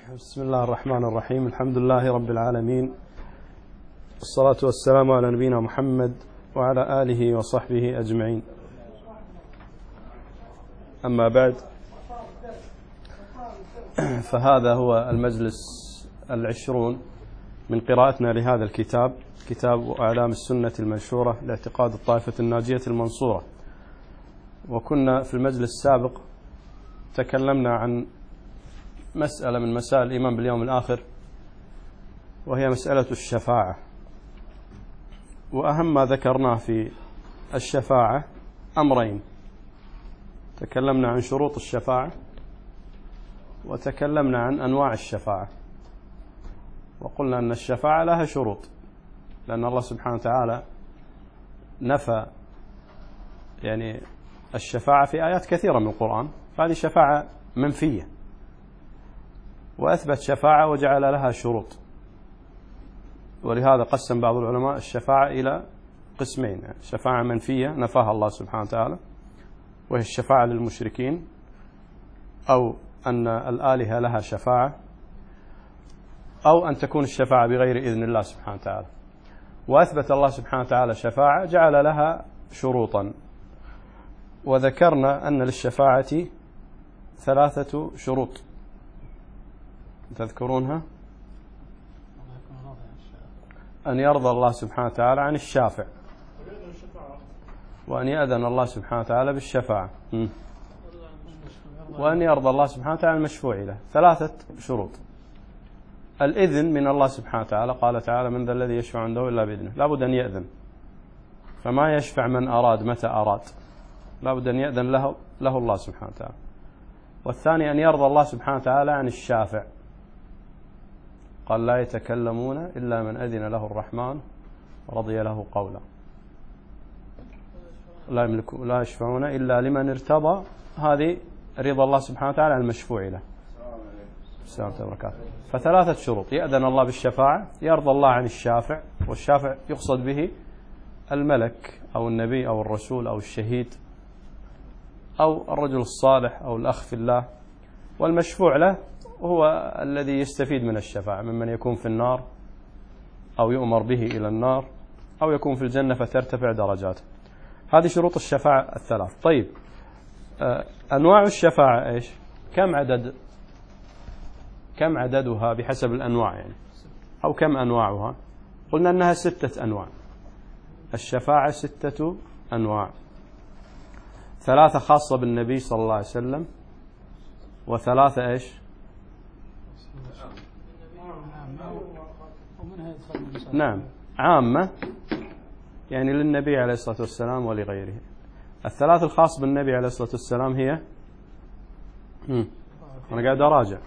بسم الله الرحمن الرحيم. الحمد لله رب العالمين، الصلاة والسلام على نبينا محمد وعلى آله وصحبه أجمعين. أما بعد، فهذا هو المجلس 20 من قراءتنا لهذا الكتاب، كتاب أعلام السنة المنشورة لاعتقاد الطائفة الناجية المنصورة. وكنا في المجلس السابق تكلمنا عن مسألة من مسائل الإيمان باليوم الآخر، وهي مسألة الشفاعة. وأهم ما ذكرناه في الشفاعة أمرين: تكلمنا عن شروط الشفاعة، وتكلمنا عن أنواع الشفاعة. وقلنا أن الشفاعة لها شروط، لأن الله سبحانه وتعالى نفى الشفاعة في آيات كثيرة من القرآن، فهذه شفاعة منفية، وأثبت شفاعة وجعل لها شروط. ولهذا قسم بعض العلماء الشفاعة إلى قسمين: شفاعة منفية نفاها الله سبحانه وتعالى، وهي الشفاعة للمشركين، أو أن الآلهة لها شفاعة، أو أن تكون الشفاعة بغير إذن الله سبحانه وتعالى. وأثبت الله سبحانه وتعالى شفاعة جعل لها شروطا، وذكرنا أن للشفاعة 3 شروط تذكرونها: أن يرضى الله سبحانه وتعالى عن الشافع، وأن يأذن الله سبحانه وتعالى بالشفاعة، وأن يرضى الله سبحانه وتعالى المشفوع له. 3 شروط. الإذن من الله سبحانه وتعالى، قال تعالى: من ذا الذي يشفع عنده إلا بإذنه. لا بد أن يأذن، فما يشفع من أراد متى أراد، لا بد أن يأذن له الله سبحانه وتعالى. والثاني أن يرضى الله سبحانه وتعالى عن الشافع، قال: لا يتكلمون إلا من أذن له الرحمن رضي له قولا. لا يشفعون إلا لمن ارتضى. هذه رضا الله سبحانه وتعالى عن المشفوع له. السلام عليكم وبركاته. ف3 شروط: يأذن الله بالشفاعة، يرضى الله عن الشافع، والشافع يقصد به الملك أو النبي أو الرسول أو الشهيد أو الرجل الصالح أو الأخ في الله، والمشفوع له هو الذي يستفيد من الشفاعة، ممن يكون في النار أو يؤمر به إلى النار، أو يكون في الجنة فترتفع درجاته. هذه شروط الشفاعة 3. طيب، أنواع الشفاعة إيش؟ كم عددها بحسب الأنواع أو كم أنواعها؟ قلنا أنها 6 أنواع. الشفاعة 6 أنواع: 3 خاصة بالنبي صلى الله عليه وسلم، و3 إيش؟ نعم، عامة، للنبي عليه الصلاة والسلام ولغيره. 3 الخاص بالنبي عليه الصلاة والسلام هي أنا قاعد أراجع.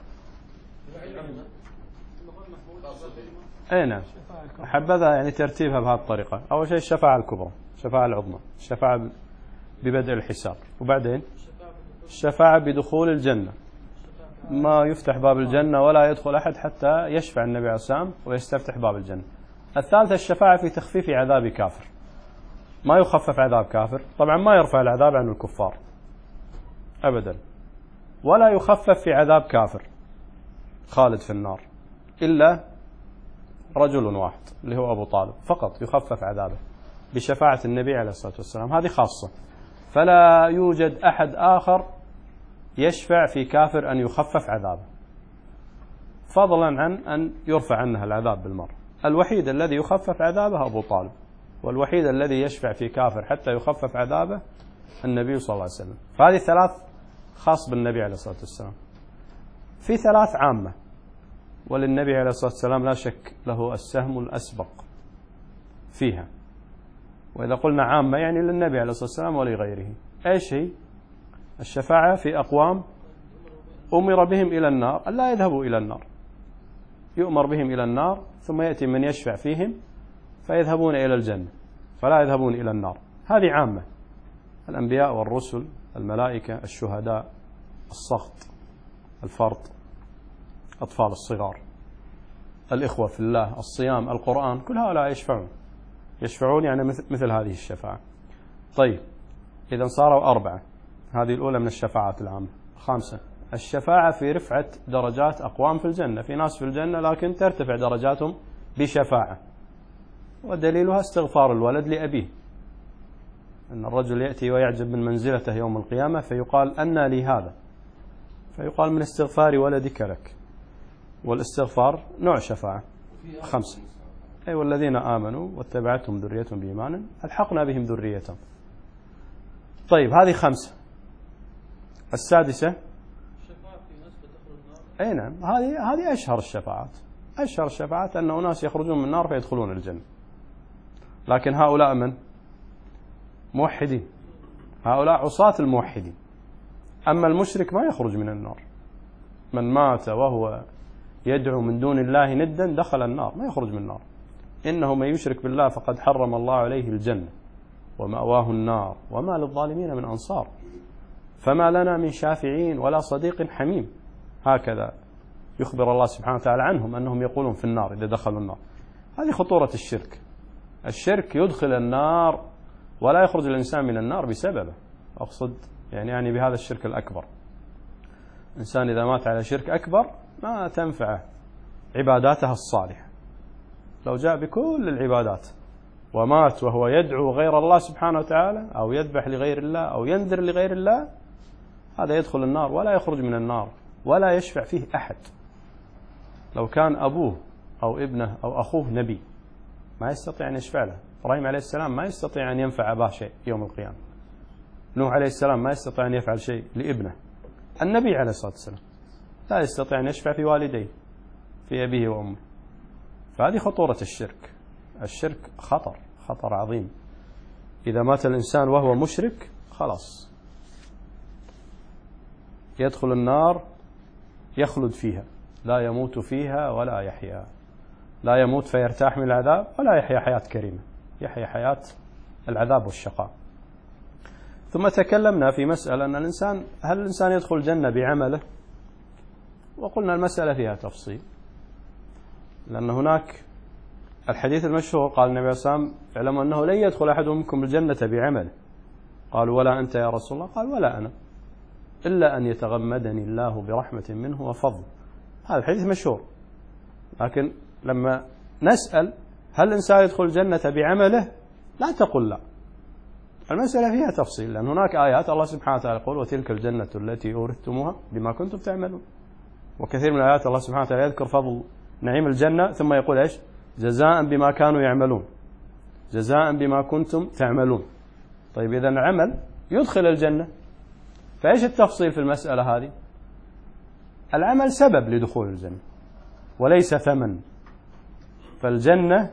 نعم، حبذا ترتيبها بهذه الطريقة. أول شيء الشفاعة الكبرى، الشفاعة العظمى، الشفاعة ببدء الحساب، وبعدين الشفاعة بدخول الجنة، ما يفتح باب الجنة ولا يدخل أحد حتى يشفع النبي عليه الصلاة والسلام ويستفتح باب الجنة. الثالثة الشفاعة في تخفيف عذاب كافر، ما يخفف عذاب كافر، طبعا ما يرفع العذاب عن الكفار أبدا، ولا يخفف في عذاب كافر خالد في النار إلا رجل واحد اللي هو أبو طالب، فقط يخفف عذابه بشفاعة النبي عليه الصلاة والسلام. هذه خاصة، فلا يوجد أحد آخر يشفع في كافر أن يخفف عذابه، فضلا عن أن يرفع عنه العذاب بالمرة. الوحيد الذي يخفف عذابه أبو طالب، والوحيد الذي يشفع في كافر حتى يخفف عذابه النبي صلى الله عليه وسلم. فهذه 3 خاص بالنبي عليه الصلاة والسلام. في 3 عامة، وللنبي عليه الصلاة والسلام لا شك له السهم الأسبق فيها. وإذا قلنا عامة للنبي عليه الصلاة والسلام ولغيره. إيش هي؟ الشفاعة في أقوام أمر بهم إلى النار أن لا يذهبوا إلى النار، يؤمر بهم إلى النار، ثم يأتي من يشفع فيهم فيذهبون إلى الجنة، فلا يذهبون إلى النار. هذه عامة: الأنبياء والرسل، الملائكة، الشهداء، السخط، الفرد، أطفال الصغار، الإخوة في الله، الصيام، القرآن، كل هؤلاء يشفعون مثل هذه الشفاعة. طيب، إذا صاروا 4. هذه الأولى من الشفاعات العامة. 5 الشفاعة في رفعة درجات أقوام في الجنة، في ناس في الجنة لكن ترتفع درجاتهم بشفاعة، ودليلها استغفار الولد لأبيه، أن الرجل يأتي ويعجب من منزلته يوم القيامة فيقال أنى لي هذا، فيقال من استغفار ولدك لك. والاستغفار نوع شفاعة 5. أي والذين آمنوا واتبعتهم ذريتهم بإيمان ألحقنا بهم ذريتهم. طيب هذه 5. السادسة أي نعم، هذه أشهر الشفاعات. أشهر الشفاعات أن أناس يخرجون من النار فيدخلون الجنة، لكن هؤلاء من؟ موحدين، هؤلاء عصاة الموحدين. أما المشرك ما يخرج من النار، من مات وهو يدعو من دون الله ندا دخل النار، ما يخرج من النار. إنه من يشرك بالله فقد حرم الله عليه الجنة ومأواه النار وما للظالمين من أنصار فما لنا من شافعين ولا صديق حميم. هكذا يخبر الله سبحانه وتعالى عنهم أنهم يقولون في النار إذا دخلوا النار. هذه خطورة الشرك. الشرك يدخل النار ولا يخرج الإنسان من النار بسببه. أقصد يعني بهذا الشرك الأكبر. الإنسان إذا مات على شرك أكبر ما تنفعه عباداته الصالحة، لو جاء بكل العبادات ومات وهو يدعو غير الله سبحانه وتعالى أو يذبح لغير الله أو ينذر لغير الله، هذا يدخل النار ولا يخرج من النار ولا يشفع فيه أحد. لو كان أبوه أو ابنه أو أخوه نبي ما يستطيع أن يشفع له. إبراهيم عليه السلام ما يستطيع أن ينفع أباه شيء يوم القيامة. نوح عليه السلام ما يستطيع أن يفعل شيء لابنه. النبي عليه الصلاة والسلام لا يستطيع أن يشفع في والديه، في أبيه وأمه. فهذه خطورة الشرك. الشرك خطر عظيم. إذا مات الإنسان وهو مشرك خلاص يدخل النار يخلد فيها، لا يموت فيها ولا يحيا. لا يموت فيرتاح من العذاب ولا يحيا حياة كريمة، يحيا حياة العذاب والشقاء. ثم تكلمنا في مسألة أن هل الإنسان يدخل الجنة بعمله؟ وقلنا المسألة فيها تفصيل، لأن هناك الحديث المشهور قال النبي صلى الله عليه وسلم اعلموا أنه لن يدخل أحد منكم الجنة بعمله. قالوا ولا أنت يا رسول الله؟ قال ولا أنا، إلا أن يتغمدني الله برحمة منه وفضل. هذا الحديث مشهور. لكن لما نسأل هل الإنسان يدخل الجنة بعمله؟ لا تقل لا. المسألة فيها تفصيل، لأن هناك آيات الله سبحانه وتعالى يقول وتلك الجنة التي أورثتموها بما كنتم تعملون. وكثير من الآيات الله سبحانه وتعالى يذكر فضل نعيم الجنة ثم يقول إيش؟ جزاء بما كانوا يعملون، جزاء بما كنتم تعملون. طيب إذا العمل يدخل الجنة، فإيش التفصيل في المسألة هذه؟ العمل سبب لدخول الجنة وليس ثمن. فالجنة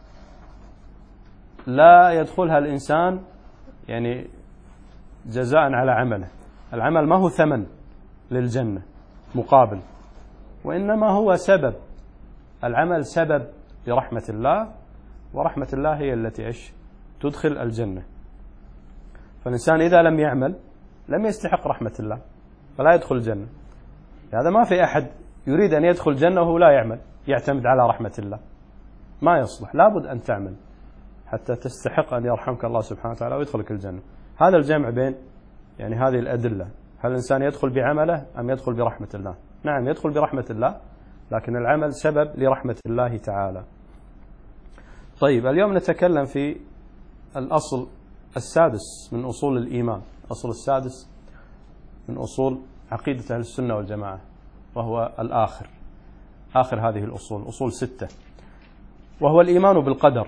لا يدخلها الإنسان يعني جزاء على عمله. العمل ما هو ثمن للجنة مقابل، وإنما هو سبب. العمل سبب لرحمة الله، ورحمة الله هي التي تدخل الجنة. فالإنسان إذا لم يعمل لم يستحق رحمة الله فلا يدخل الجنة. هذا ما في أحد يريد أن يدخل الجنة وهو لا يعمل، يعتمد على رحمة الله، ما يصلح. لابد أن تعمل حتى تستحق أن يرحمك الله سبحانه وتعالى ويدخلك الجنة. هذا الجمع بين يعني هذه الأدلة. هل الإنسان يدخل بعمله أم يدخل برحمة الله؟ نعم يدخل برحمة الله، لكن العمل سبب لرحمة الله تعالى. طيب اليوم نتكلم في الأصل السادس من أصول الإيمان، الأصل السادس من أصول عقيدة أهل السنة والجماعة، وهو آخر هذه الأصول، أصول 6، وهو الإيمان بالقدر.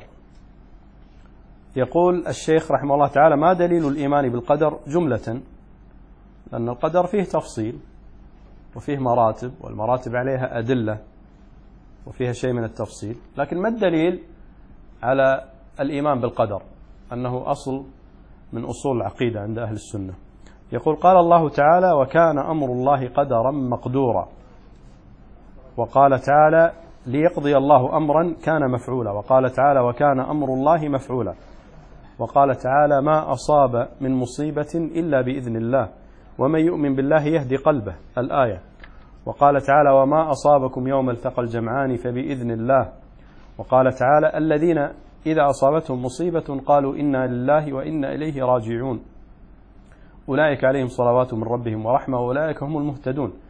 يقول الشيخ رحمه الله تعالى ما دليل الإيمان بالقدر جملة؟ لأن القدر فيه تفصيل وفيه مراتب، والمراتب عليها أدلة وفيها شيء من التفصيل. لكن ما الدليل على الإيمان بالقدر أنه أصل من أصول العقيدة عند أهل السنة؟ يقول قال الله تعالى وكان أمر الله قدرا مقدورا. وقال تعالى ليقضي الله أمرا كان مفعولا. وقال تعالى وكان أمر الله مفعولا. وقال تعالى ما أصاب من مصيبة إلا بإذن الله ومن يؤمن بالله يهدي قلبه، الآية. وقال تعالى وما أصابكم يوم التقى الجمعان فبإذن الله. وقال تعالى الذين إذا أصابتهم مصيبة قالوا إنا لله وإنا إليه راجعون أولئك عليهم صلوات من ربهم ورحمة وأولئك هم المهتدون.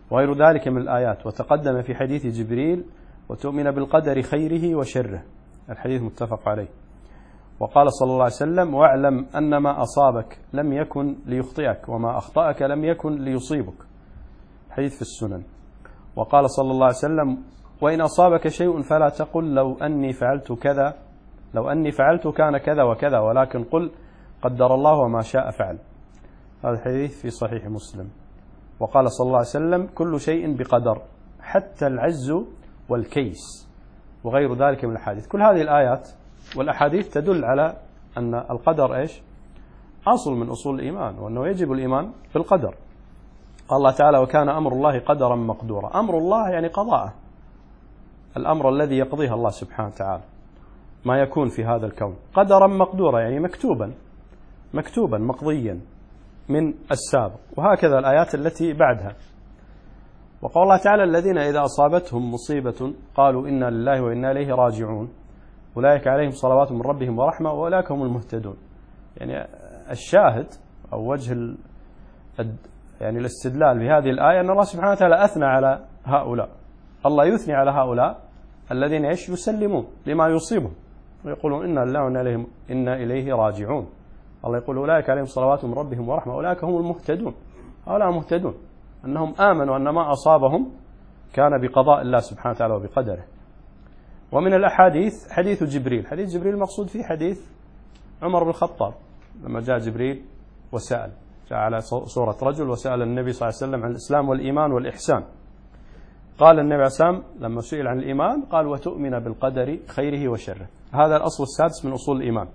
وغير ذلك من الآيات. وتقدم في حديث جبريل وتؤمن بالقدر خيره وشره، الحديث متفق عليه. وقال صلى الله عليه وسلم: واعلم أن ما أصابك لم يكن ليخطئك وما أخطأك لم يكن ليصيبك، حديث في السنن. وقال صلى الله عليه وسلم: وإن أصابك شيء فلا تقل لو أني فعلت كذا، لو أني فعلت كان كذا وكذا، ولكن قل قدر الله وما شاء فعل. هذا الحديث في صحيح مسلم. وقال صلى الله عليه وسلم: كل شيء بقدر حتى العز والكيس، وغير ذلك من الحديث. كل هذه الآيات والأحاديث تدل على أن القدر إيش؟ أصل من أصول الإيمان، وأنه يجب الإيمان بالقدر. قال الله تعالى: وكان أمر الله قدرا مقدورا. أمر الله يعني قضاءه، الأمر الذي يقضيه الله سبحانه وتعالى، ما يكون في هذا الكون قدرا مقدورا، يعني مكتوبا مقضيا من السابق. وهكذا الآيات التي بعدها. وقال الله تعالى: الذين إذا أصابتهم مصيبة قالوا إنا لله وإنا إليه راجعون أولئك عليهم صلوات من ربهم ورحمة وأولئك هم المهتدون. يعني الشاهد أو وجه يعني الاستدلال بهذه الآية أن الله سبحانه وتعالى أثنى على هؤلاء. الله يثني على هؤلاء الذين يسلمون لما يصيبهم ويقولون إنا لله وإنا إليه راجعون. الله يقول: أولئك عليهم صلوات من ربهم ورحمة أولئك هم المهتدون. هؤلاء مهتدون، أنهم آمنوا أن ما أصابهم كان بقضاء الله سبحانه وتعالى وبقدره. ومن الأحاديث حديث جبريل. حديث جبريل المقصود فيه حديث عمر بن الخطاب لما جاء جبريل وسأل، جاء على صورة رجل وسأل النبي صلى الله عليه وسلم عن الإسلام والإيمان والإحسان. قال النبي عليه الصلاة والسلام لما سئل عن الإيمان قال: وتؤمن بالقدر خيره وشره. هذا الأصل السادس من أصول الإيمان.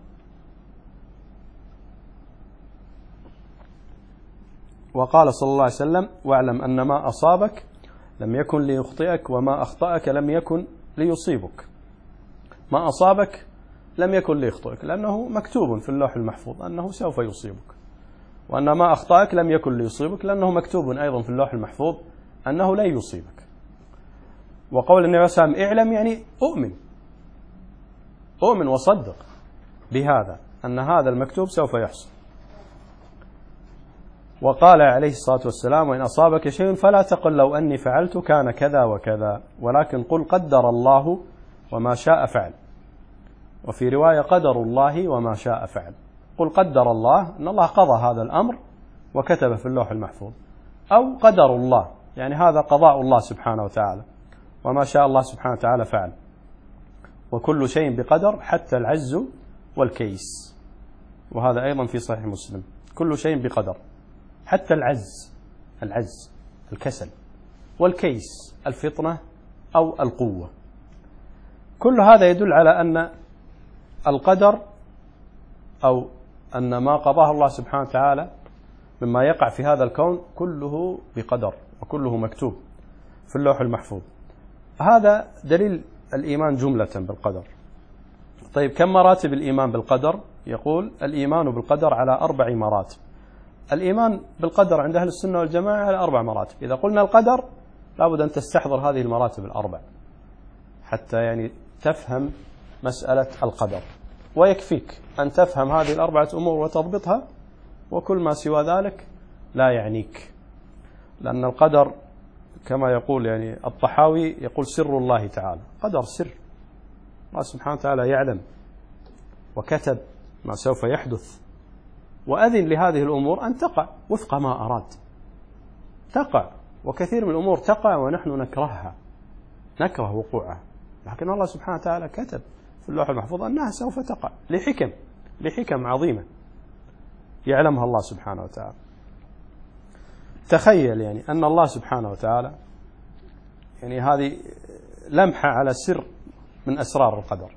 وقال صلى الله عليه وسلم: واعلم أن ما أصابك لم يكن ليخطئك وما أخطأك لم يكن ليصيبك. ما أصابك لم يكن ليخطئك لأنه مكتوب في اللوح المحفوظ أنه سوف يصيبك، وأن ما أخطأك لم يكن ليصيبك لأنه مكتوب أيضا في اللوح المحفوظ أنه لا يصيبك. وقول النبي صلى الله عليه وسلم: اعلم يعني أؤمن وصدق بهذا أن هذا المكتوب سوف يحصل. وقال عليه الصلاة والسلام: وإن أصابك شيء فلا تقل لو أني فعلت كان كذا وكذا، ولكن قل قدر الله وما شاء فعل. وفي رواية: قدر الله وما شاء فعل. قل قدر الله أن الله قضى هذا الأمر وكتب في اللوح المحفوظ، أو قدر الله يعني هذا قضاء الله سبحانه وتعالى، وما شاء الله سبحانه وتعالى فعل. وكل شيء بقدر حتى العز والكيس، وهذا أيضا في صحيح مسلم. كل شيء بقدر حتى العز الكسل، والكيس الفطنة أو القوة. كل هذا يدل على أن القدر أو أن ما قضاه الله سبحانه وتعالى مما يقع في هذا الكون كله بقدر وكله مكتوب في اللوح المحفوظ. هذا دليل الإيمان جملة بالقدر. طيب، كم مراتب الإيمان بالقدر؟ يقول: الإيمان بالقدر على 4 مراتب. الإيمان بالقدر عند أهل السنة والجماعة على 4 مراتب. إذا قلنا القدر لابد أن تستحضر هذه المراتب ال4 حتى يعني تفهم مسألة القدر، ويكفيك أن تفهم هذه ال4 أمور وتضبطها، وكل ما سوى ذلك لا يعنيك. لأن القدر كما يقول يعني الطحاوي يقول: سر الله تعالى. قدر سر الله سبحانه وتعالى، يعلم وكتب ما سوف يحدث، وأذن لهذه الأمور أن تقع وفق ما أراد. تقع، وكثير من الأمور تقع ونحن نكره وقوعها، لكن الله سبحانه وتعالى كتب في اللوح المحفوظ أنها سوف تقع لحكم عظيمة يعلمها الله سبحانه وتعالى. تخيل يعني أن الله سبحانه وتعالى، يعني هذه لمحة على سر من أسرار القدر.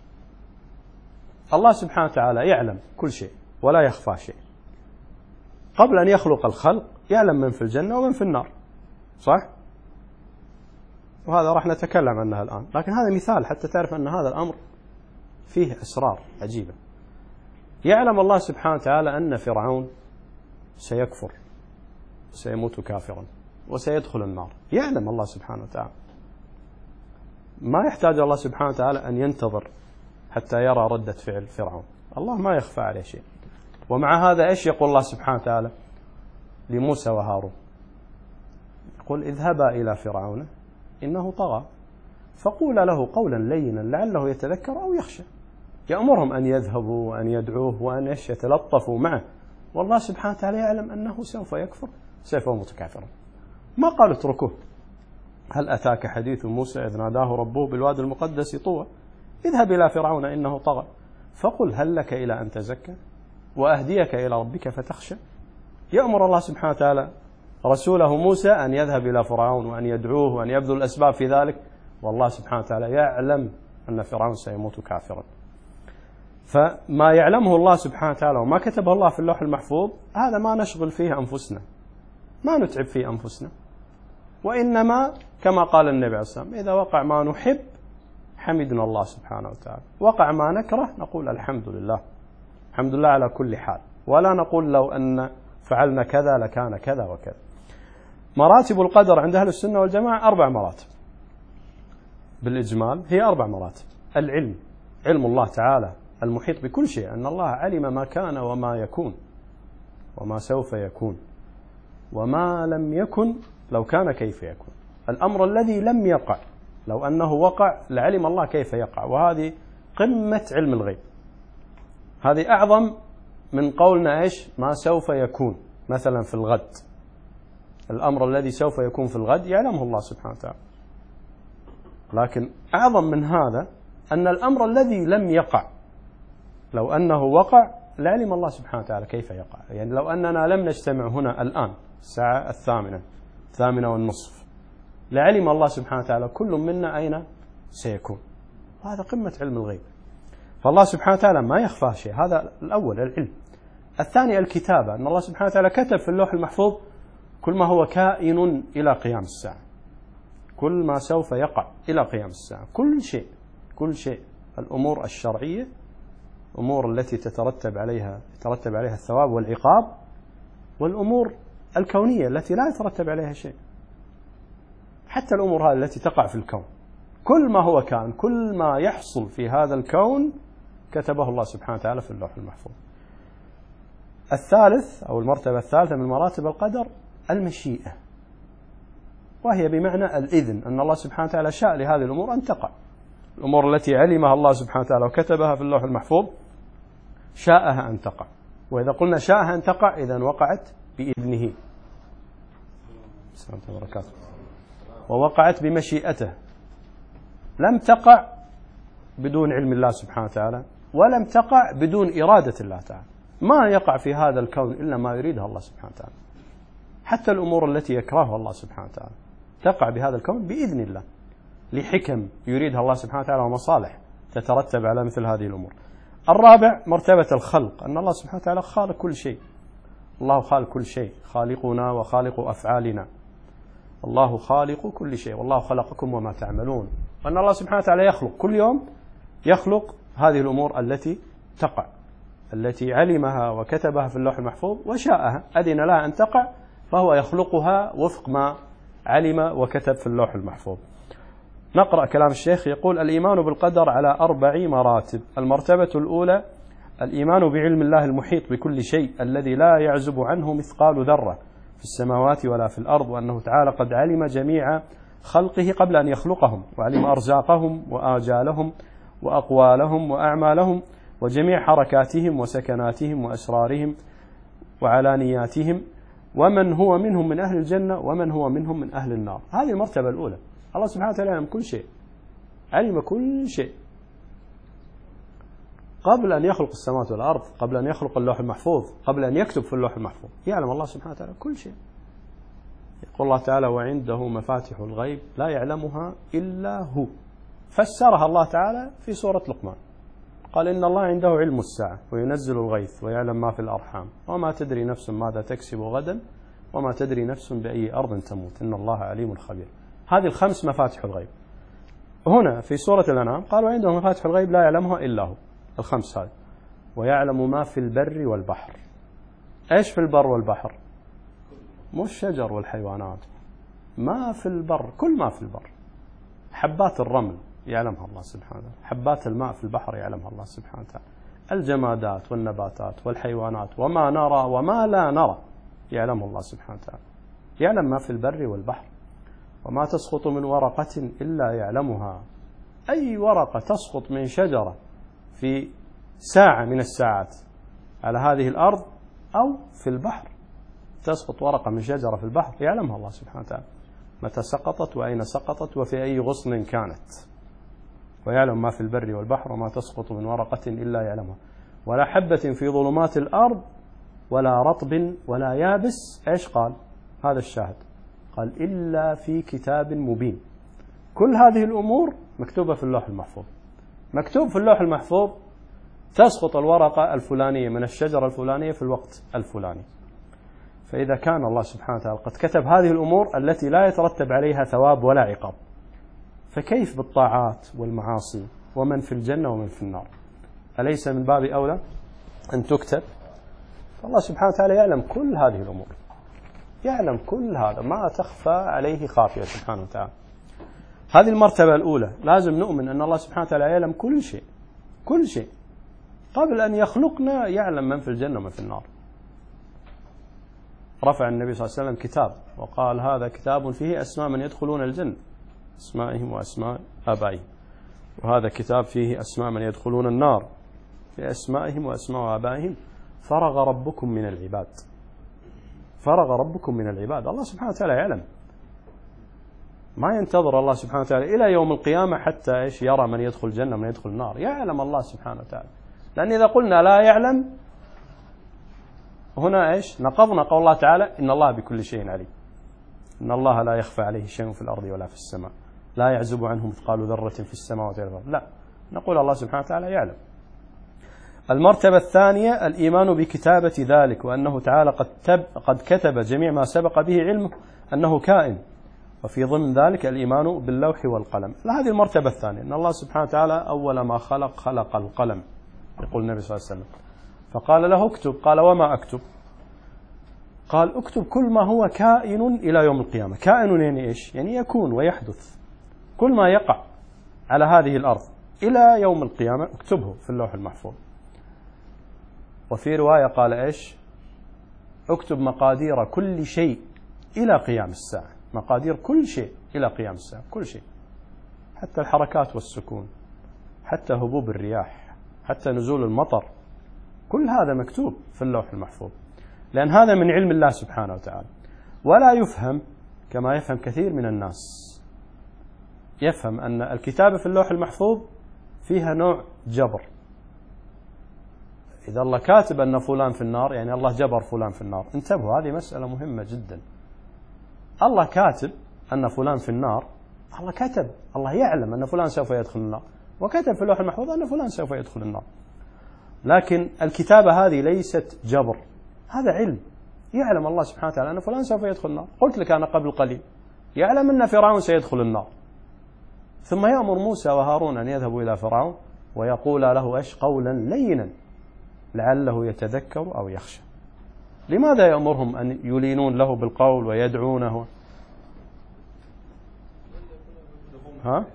الله سبحانه وتعالى يعلم كل شيء ولا يخفى شيء. قبل أن يخلق الخلق يعلم من في الجنة ومن في النار، صح؟ وهذا راح نتكلم عنها الآن، لكن هذا مثال حتى تعرف أن هذا الأمر فيه أسرار عجيبة. يعلم الله سبحانه وتعالى أن فرعون سيكفر، سيموت كافرا وسيدخل النار. يعلم الله سبحانه وتعالى، ما يحتاج الله سبحانه وتعالى أن ينتظر حتى يرى ردة فعل فرعون. الله ما يخفى عليه شيء. ومع هذا إيش يقول الله سبحانه وتعالى لموسى وهارون؟ قل اذهبا إلى فرعون إنه طغى فقولا له قولا لينا لعله يتذكر أو يخشى. يأمرهم أن يذهبوا وأن يدعوه وأن يتلطفوا معه، والله سبحانه وتعالى يعلم أنه سوف يكفر، سوف يموت كافرا. ما قال اتركوه. هل أتاك حديث موسى إذ ناداه ربه بالوادي المقدس طوى اذهب إلى فرعون إنه طغى فقل هل لك إلى أن تزكى وأهديك إلى ربك فتخشى. يأمر الله سبحانه وتعالى رسوله موسى أن يذهب إلى فرعون وأن يدعوه وأن يبذل الأسباب في ذلك، والله سبحانه وتعالى يعلم أن فرعون سيموت كافرا. فما يعلمه الله سبحانه وتعالى وما كتبه الله في اللوح المحفوظ هذا ما نشغل فيه أنفسنا، ما نتعب فيه أنفسنا، وإنما كما قال النبي عليه الصلاة والسلام إذا وقع ما نحب حمدنا الله سبحانه وتعالى، وقع ما نكره نقول الحمد لله، الحمد لله على كل حال، ولا نقول لو أن فعلنا كذا لكان كذا وكذا. مراتب القدر عند أهل السنة والجماعة 4 مراتب بالإجمال، هي 4 مراتب. العلم، علم الله تعالى المحيط بكل شيء، أن الله علم ما كان وما يكون وما سوف يكون وما لم يكن لو كان كيف يكون. الأمر الذي لم يقع لو أنه وقع لعلم الله كيف يقع، وهذه قمة علم الغيب. هذه أعظم من قولنا إيش ما سوف يكون مثلا في الغد. الأمر الذي سوف يكون في الغد يعلمه الله سبحانه وتعالى، لكن أعظم من هذا أن الأمر الذي لم يقع لو أنه وقع لعلم الله سبحانه وتعالى كيف يقع. يعني لو أننا لم نجتمع هنا الآن الساعة 8:30 لعلم الله سبحانه وتعالى كل منا أين سيكون. هذا قمة علم الغيب، فالله سبحانه وتعالى ما يخفى شيء. هذا الأول العلم. الثاني الكتابة، أن الله سبحانه وتعالى كتب في اللوح المحفوظ كل ما هو كائن إلى قيام الساعة، كل ما سوف يقع إلى قيام الساعة، كل شيء. الأمور الشرعية، أمور التي تترتب عليها الثواب والعقاب، والأمور الكونية التي لا يترتب عليها شيء، حتى الأمور هذه التي تقع في الكون، كل ما هو كان، كل ما يحصل في هذا الكون كتبه الله سبحانه وتعالى في اللوح المحفوظ. الثالث أو المرتبة الثالثة من مراتب القدر المشيئة، وهي بمعنى الإذن، أن الله سبحانه وتعالى شاء لهذه الأمور أن تقع. الأمور التي علمها الله سبحانه وتعالى وكتبها في اللوح المحفوظ شاءها أن تقع، وإذا قلنا شاءها أن تقع إذن وقعت بإذنه ووقعت بمشيئته، لم تقع بدون علم الله سبحانه وتعالى، ولم تقع بدون إرادة الله تعالى. ما يقع في هذا الكون إلا ما يريدها الله سبحانه وتعالى، حتى الأمور التي يكرهها الله سبحانه وتعالى تقع بهذا الكون بإذن الله، لحكم يريدها الله سبحانه وتعالى ومصالح تترتب على مثل هذه الأمور. الرابع مرتبة الخلق، أن الله سبحانه وتعالى خالق كل شيء. الله خالق كل شيء، خالقنا وخالق أفعالنا. الله خالق كل شيء، والله خلقكم وما تعملون. وأن الله سبحانه وتعالى يخلق كل يوم، يخلق هذه الأمور التي تقع، التي علمها وكتبها في اللوح المحفوظ وشاءها، أذن لها أن تقع، فهو يخلقها وفق ما علم وكتب في اللوح المحفوظ. نقرأ كلام الشيخ، يقول الإيمان بالقدر على 4 مراتب. المرتبة الأولى الإيمان بعلم الله المحيط بكل شيء الذي لا يعزب عنه مثقال ذرة في السماوات ولا في الأرض، وأنه تعالى قد علم جميع خلقه قبل أن يخلقهم، وعلم أرزاقهم وآجالهم وأقوالهم وأعمالهم وجميع حركاتهم وسكناتهم وأسرارهم وعلانياتهم، ومن هو منهم من أهل الجنة ومن هو منهم من أهل النار. هذه المرتبة الأولى. الله سبحانه وتعالى يعلم كل شيء، علم كل شيء قبل أن يخلق السماوات والأرض، قبل أن يخلق اللوح المحفوظ، قبل أن يكتب في اللوح المحفوظ، يعلم الله سبحانه وتعالى كل شيء. يقول الله تعالى وعنده مفاتح الغيب لا يعلمها إلا هو، فسرها الله تعالى في سورة لقمان، قال إن الله عنده علم الساعة وينزل الغيث ويعلم ما في الأرحام وما تدري نفس ماذا تكسب غدا وما تدري نفس بأي أرض تموت إن الله عليم خبير. هذه ال5 مفاتح الغيب. هنا في سورة الأنعام قال وعنده مفاتح الغيب لا يعلمها إلا هو، ال5 هذه. ويعلم ما في البر والبحر. إيش في البر والبحر؟ مش الشجر والحيوانات، ما في البر، كل ما في البر. حبات الرمل يعلمها الله سبحانه وتعالى، حبات الماء في البحر يعلمها الله سبحانه وتعالى، الجمادات والنباتات والحيوانات وما نرى وما لا نرى يعلمه الله سبحانه وتعالى. يعلم ما في البر والبحر. وما تسقط من ورقة إلا يعلمها. أي ورقة تسقط من شجرة في ساعة من الساعات على هذه الأرض أو في البحر، تسقط ورقة من شجرة في البحر يعلمها الله سبحانه وتعالى متى سقطت وأين سقطت وفي أي غصن كانت، ويعلم ما في البر والبحر وما تسقط من ورقة إلا يعلمها، ولا حبة في ظلمات الأرض ولا رطب ولا يابس. إيش قال؟ هذا الشاهد، قال إلا في كتاب مبين. كل هذه الأمور مكتوبة في اللوح المحفوظ. مكتوب في اللوح المحفوظ تسقط الورقة الفلانية من الشجرة الفلانية في الوقت الفلاني. فإذا كان الله سبحانه وتعالى قد كتب هذه الأمور التي لا يترتب عليها ثواب ولا عقاب، فكيف بالطاعات والمعاصي ومن في الجنة ومن في النار؟ أليس من باب أولى أن تكتب؟ الله سبحانه وتعالى يعلم كل هذه الأمور، يعلم كل هذا، ما تخفى عليه خافية سبحانه وتعالى. هذه المرتبة الأولى، لازم نؤمن أن الله سبحانه وتعالى يعلم كل شيء، كل شيء قبل أن يخلقنا، يعلم من في الجنة ومن في النار. رفع النبي صلى الله عليه وسلم كتاب وقال هذا كتاب فيه أسماء من يدخلون الجنة، أسمائهم وأسماء آبائهم، وهذا كتاب فيه أسماء من يدخلون النار في أسمائهم وأسماء آبائهم، فرغ ربكم من العباد، فرغ ربكم من العباد. الله سبحانه وتعالى يعلم، ما ينتظر الله سبحانه وتعالى إلى يوم القيامة حتى إيش يرى من يدخل الجنة ومن يدخل النار. يعلم الله سبحانه وتعالى، لأن إذا قلنا لا يعلم هنا إيش نقضنا قول الله تعالى إن الله بكل شيء عليم، إن الله لا يخفى عليه شيء في الأرض ولا في السماء، لا يعزب عنه مثقال ذرة في السماوات ولا في الأرض. لا، نقول الله سبحانه وتعالى يعلم. المرتبة الثانية الإيمان بكتابة ذلك، وأنه تعالى قد كتب جميع ما سبق به علمه أنه كائن، وفي ضمن ذلك الإيمان باللوح والقلم. هذه المرتبة الثانية، أن الله سبحانه وتعالى أول ما خلق القلم، يقول النبي صلى الله عليه وسلم، فقال له اكتب، قال وما أكتب؟ قال اكتب كل ما هو كائن إلى يوم القيامة. كائن يعني إيش؟ يعني يكون ويحدث، كل ما يقع على هذه الأرض إلى يوم القيامة اكتبه في اللوح المحفوظ. وفي رواية قال إيش؟ اكتب مقادير كل شيء إلى قيام الساعة، مقادير كل شيء إلى قيام الساعة، كل شيء، حتى الحركات والسكون، حتى هبوب الرياح، حتى نزول المطر، كل هذا مكتوب في اللوح المحفوظ، لأن هذا من علم الله سبحانه وتعالى. ولا يفهم كما يفهم كثير من الناس، يفهم أن الكتابة في اللوح المحفوظ فيها نوع جبر. إذا الله كاتب أن فلان في النار يعني الله جبر فلان في النار. انتبهوا، هذه مسألة مهمة جدا. الله كاتب أن فلان في النار، الله كتب، الله يعلم أن فلان سوف يدخل النار، وكتب في اللوح المحفوظ أن فلان سوف يدخل النار. لكن الكتابة هذه ليست جبر، هذا علم. يعلم الله سبحانه وتعالى أن فلان سوف يدخل النار. قلت لك أنا قبل قليل يعلم أن فرعون سيدخل النار، ثم يأمر موسى وهارون أن يذهبوا إلى فرعون ويقول له إيش؟ قولا لينا لعله يتذكر أو يخشى. لماذا يأمرهم أن يلينون له بالقول ويدعونه؟ ها؟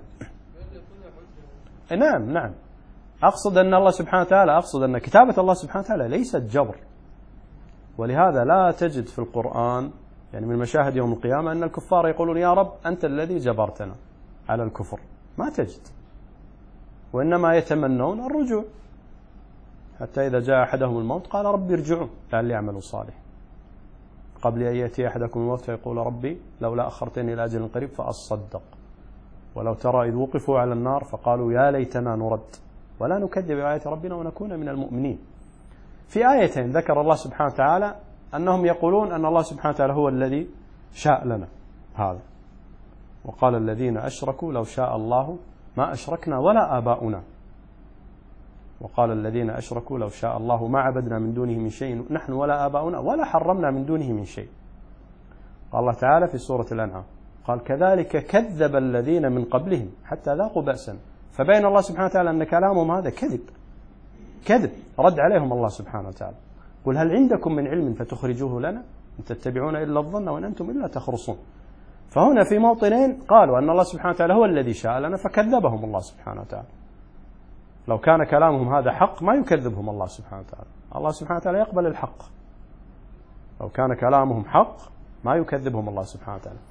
نعم، أقصد أن الله سبحانه وتعالى، أقصد أن كتابة الله سبحانه وتعالى ليست جبر. ولهذا لا تجد في القرآن يعني من مشاهد يوم القيامة أن الكفار يقولون يا رب أنت الذي جبرتنا على الكفر، ما تجد. وإنما يتمنون الرجوع، حتى إذا جاء أحدهم الموت قال ربي ارجعون لعلي أعمل صالح، قبل أن يأتي أحدكم الموت فيقول ربي لولا أخرتني إلى أجل قريب فأصدق ولو ترى إذ وقفوا على النار فقالوا يا ليتنا نرد ولا نكذب بآيات ربنا ونكون من المؤمنين. في آيتين ذكر الله سبحانه وتعالى أنهم يقولون أن الله سبحانه وتعالى هو الذي شاء لنا هذا، وقال الذين أشركوا لو شاء الله ما أشركنا ولا آباؤنا، وقال الذين أشركوا لو شاء الله ما عبدنا من دونه من شيء نحن ولا آباؤنا ولا حرمنا من دونه من شيء. قال الله تعالى في سورة الأنعام قال كذلك كذب الذين من قبلهم حتى ذاقوا بأسا. فبين الله سبحانه وتعالى أن كلامهم هذا كذب، رد عليهم الله سبحانه وتعالى. قل هل عندكم من علم فتخرجوه لنا إن تتبعون إلا الظن وإن أنتم إلا تخرصون. فهنا في موطنين قالوا أن الله سبحانه وتعالى هو الذي شاء لنا فكذبهم الله سبحانه وتعالى. لو كان كلامهم هذا حق ما يكذبهم الله سبحانه وتعالى، الله سبحانه وتعالى يقبل الحق. لو كان كلامهم حق ما يكذبهم الله سبحانه وتعالى.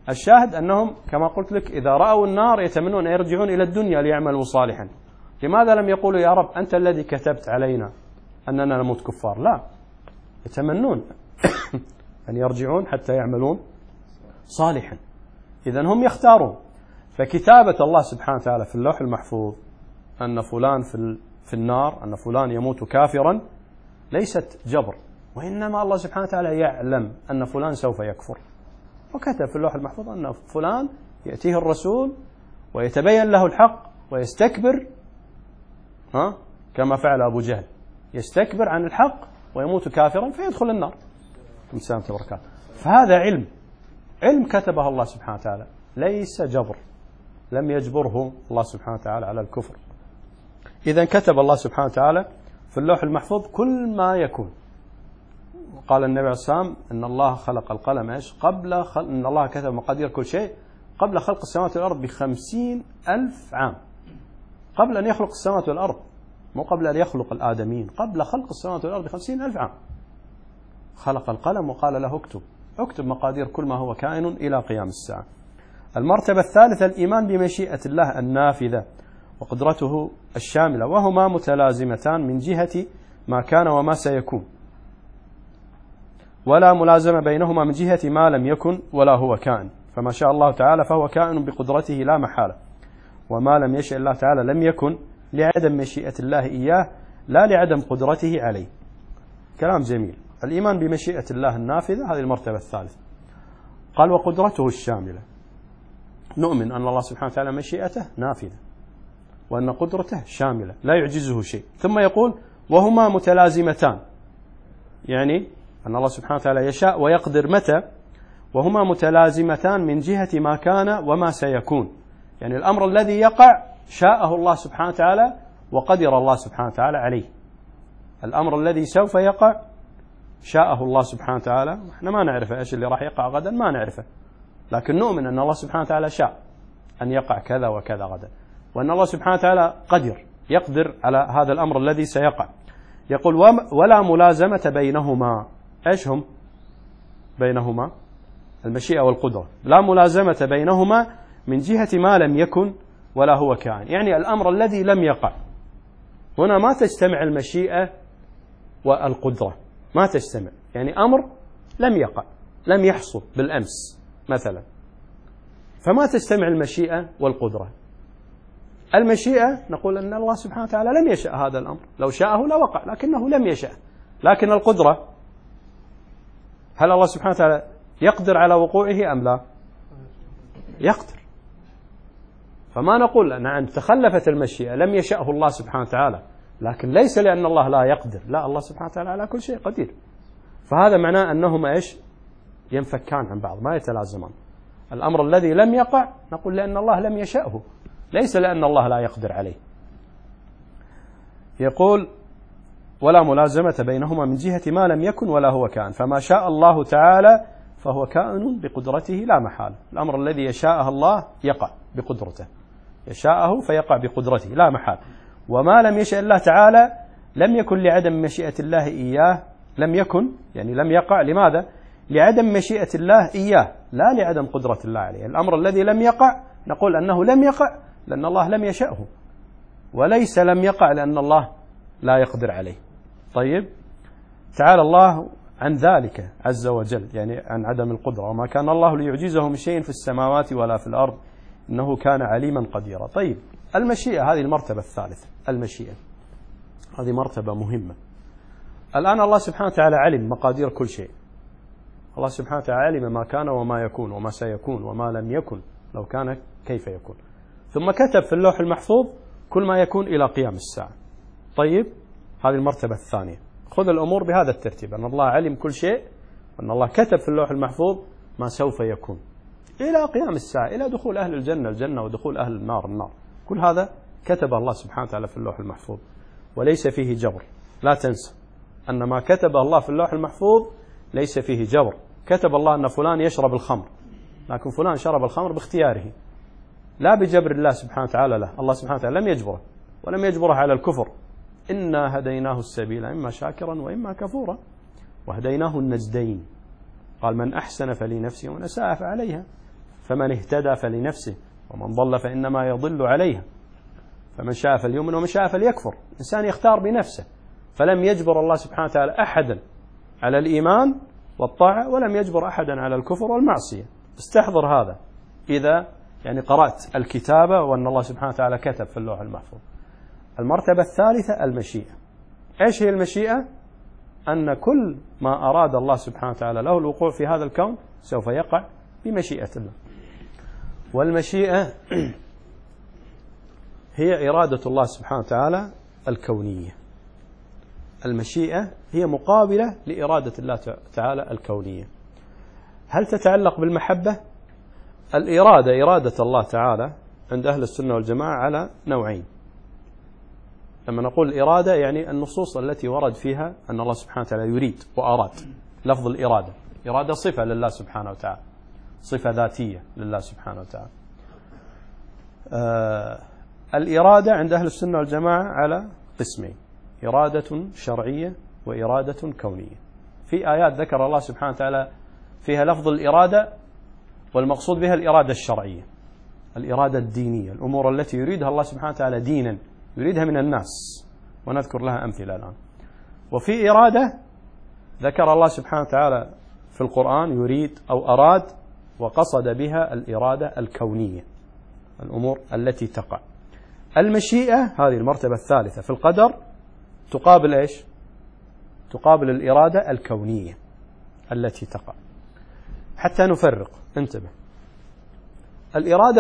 الشاهد أنهم كما قلت لك إذا رأوا النار يتمنون أن يرجعون إلى الدنيا ليعملوا صالحا. لماذا لم يقولوا يا رب أنت الذي كتبت علينا أننا نموت كفار؟ لا، يتمنون أن يرجعون حتى يعملون صالحا. إذن هم يختارون. فكتابة الله سبحانه وتعالى في اللوح المحفوظ أن فلان في النار، أن فلان يموت كافرا، ليست جبر، وإنما الله سبحانه وتعالى يعلم أن فلان سوف يكفر، وكتب في اللوح المحفوظ أن فلان يأتيه الرسول ويتبين له الحق ويستكبر، كما فعل أبو جهل، يستكبر عن الحق ويموت كافرا فيدخل النار. فهذا علم كتبه الله سبحانه وتعالى، ليس جبر، لم يجبره الله سبحانه وتعالى على الكفر. إذا كتب الله سبحانه وتعالى في اللوح المحفوظ كل ما يكون. قال النبي عليه الصلاة والسلام إن الله خلق القلم إن الله كتب مقادير كل شيء قبل خلق السماوات والأرض ب50,000 عام، قبل أن يخلق السماوات والأرض، مو قبل أن يخلق الآدمين، قبل خلق السماوات والأرض ب50,000 عام خلق القلم وقال له اكتب مقادير كل ما هو كائن إلى قيام الساعة. المرتبة الثالثة الإيمان بمشيئة الله النافذة وقدرته الشاملة، وهما متلازمتان من جهة ما كان وما سيكون، ولا ملازمة بينهما من جهة ما لم يكن ولا هو كائن. فما شاء الله تعالى فهو كائن بقدرته لا محالة، وما لم يشاء الله تعالى لم يكن لعدم مشيئة الله إياه لا لعدم قدرته عليه. كلام جميل. الإيمان بمشيئة الله النافذة هذه المرتبة الثالثة. قال وقدرته الشاملة، نؤمن أن الله سبحانه وتعالى مشيئته نافذة، وأن قدرته شاملة لا يعجزه شيء. ثم يقول وهما متلازمتان، يعني أن الله سبحانه وتعالى يشاء ويقدر متى، وهما متلازمتان من جهة ما كان وما سيكون، يعني الأمر الذي يقع شاءه الله سبحانه وتعالى وقدر الله سبحانه وتعالى عليه. الأمر الذي سوف يقع شاءه الله سبحانه وتعالى، احنا ما نعرفه ايش اللي راح يقع غدا، ما نعرفه، لكن نؤمن أن الله سبحانه وتعالى شاء أن يقع كذا وكذا غدا، وأن الله سبحانه وتعالى يقدر على هذا الأمر الذي سيقع. يقول ولا ملازمة بينهما. ايش هم بينهما؟ المشيئة والقدرة. لا ملازمة بينهما من جهة ما لم يكن ولا هو كائن، يعني الأمر الذي لم يقع. هنا ما تجتمع المشيئة والقدرة، ما تجتمع، يعني أمر لم يقع، لم يحصل بالأمس مثلا، فما تجتمع المشيئة والقدرة. المشيئة نقول أن الله سبحانه وتعالى لم يشأ هذا الأمر، لو شاءه لوقع لكنه لم يشأ. لكن القدرة، هل الله سبحانه وتعالى يقدر على وقوعه أم لا؟ يقدر. فما نقول نعم تخلفت المشيئة، لم يشأه الله سبحانه وتعالى، لكن ليس لأن الله لا يقدر، لا، الله سبحانه وتعالى على كل شيء قدير. فهذا معناه أنهما إيش؟ ينفكان عن بعض، ما يتلازمان. الأمر الذي لم يقع نقول لأن الله لم يشأه، ليس لأن الله لا يقدر عليه. يقول ولا ملازمة بينهما من جهة ما لم يكن ولا هو كائن، فما شاء الله تعالى فهو كائن بقدرته لا محالة. الأمر الذي يشاءه الله يقع بقدرته، يشاءه فيقع بقدرته لا محالة. وما لم يشاء الله تعالى لم يكن لعدم مشيئة الله إياه، لم يكن يعني لم يقع. لماذا؟ لعدم مشيئة الله إياه لا لعدم قدرة الله عليه. الأمر الذي لم يقع نقول أنه لم يقع لأن الله لم يشأه، وليس لم يقع لأن الله لا يقدر عليه. طيب، تعالى الله عن ذلك عز وجل، يعني عن عدم القدرة. وما كان الله ليعجزه من شيء في السماوات ولا في الأرض إنه كان عليما قديرا. طيب، المشيئة هذه المرتبة الثالثة. المشيئة هذه مرتبة مهمة. الآن الله سبحانه وتعالى علم مقادير كل شيء، الله سبحانه وتعالى علم ما كان وما يكون وما سيكون وما لم يكن لو كان كيف يكون، ثم كتب في اللوح المحفوظ كل ما يكون إلى قيام الساعة. طيب، هذه المرتبة الثانية. خذ الأمور بهذا الترتيب، أن الله علم كل شيء، وأن الله كتب في اللوح المحفوظ ما سوف يكون إلى قيام الساعة، إلى دخول أهل الجنة الجنة ودخول أهل النار النار. كل هذا كتب الله سبحانه وتعالى في اللوح المحفوظ، وليس فيه جبر. لا تنسى أن ما كتب الله في اللوح المحفوظ ليس فيه جبر. كتب الله أن فلان يشرب الخمر، لكن فلان شرب الخمر باختياره لا بجبر الله سبحانه وتعالى له. الله سبحانه وتعالى لم يجبره ولم يجبره على الكفر. إنا هديناه السبيل إما شاكرا وإما كفورا وهديناه النجدين. قال من أحسن فلنفسه ومن أساء فعليها. فمن اهتدى فلنفسه ومن ضل فإنما يضل عليها، فمن شاء فليؤمن ومن شاء فليكفر. الإنسان يختار بنفسه، فلم يجبر الله سبحانه وتعالى أحدا على الإيمان والطاعة، ولم يجبر أحدا على الكفر والمعصية. استحضر هذا إذا يعني قرأت الكتابة وأن الله سبحانه وتعالى كتب في اللوح المحفوظ. المرتبة الثالثة المشيئة. إيش هي المشيئة؟ أن كل ما أراد الله سبحانه وتعالى له الوقوع في هذا الكون سوف يقع بمشيئة الله. والمشيئة هي إرادة الله سبحانه وتعالى الكونية. المشيئة هي مقابلة لإرادة الله تعالى الكونية. هل تتعلق بالمحبة؟ الإرادة، إرادة الله تعالى عند أهل السنة والجماعة على نوعين. لما نقول الإرادة يعني النصوص التي ورد فيها أن الله سبحانه وتعالى يريد وأراد. لفظ الإرادة، إرادة صفة لله سبحانه وتعالى، صفة ذاتية لله سبحانه وتعالى. الإرادة عند أهل السنة والجماعة على قسمين: إرادة شرعية وإرادة كونية. في آيات ذكر الله سبحانه وتعالى فيها لفظ الإرادة، والمقصود بها الإرادة الشرعية، الإرادة الدينية، الأمور التي يريدها الله سبحانه وتعالى دينا، يريدها من الناس، ونذكر لها أمثلة الآن. وفي إرادة ذكر الله سبحانه وتعالى في القرآن يريد أو أراد وقصد بها الإرادة الكونية، الأمور التي تقع. المشيئة هذه المرتبة الثالثة في القدر تقابل إيش؟ تقابل الإرادة الكونية التي تقع. حتى نفرق، انتبه، الإرادة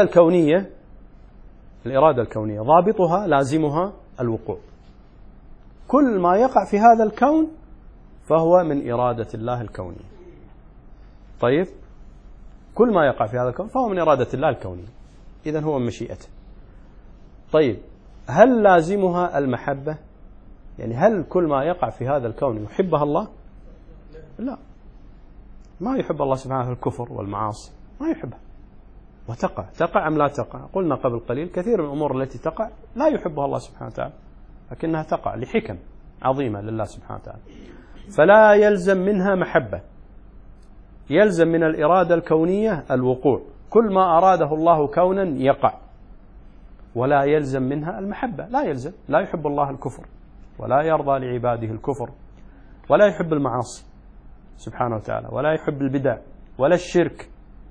الكونية ضابطها لازمها الوقوع. كل ما يقع في هذا الكون فهو من إرادة الله الكونية. طيب، كل ما يقع في هذا الكون فهو من إرادة الله الكونية، إذن هو مشيئته. طيب، هل لازمها المحبة؟ يعني هل كل ما يقع في هذا الكون يحبها الله؟ لا، ما يحب الله سبحانه الكفر والمعاصي، ما يحبها. وتقع أم لا تقع؟ قلنا قبل قليل كثير من الأمور التي تقع لا يحبها الله سبحانه وتعالى، لكنها تقع لحكم عظيمة لله سبحانه وتعالى. فلا يلزم منها محبة، يلزم من الإرادة الكونية الوقوع. كل ما أراده الله كونا يقع، ولا يلزم منها المحبة، لا يلزم. لا يحب الله الكفر، ولا يرضى لعباده الكفر، ولا يحب المعاصي سبحانه وتعالى، ولا يحب البدع ولا الشرك.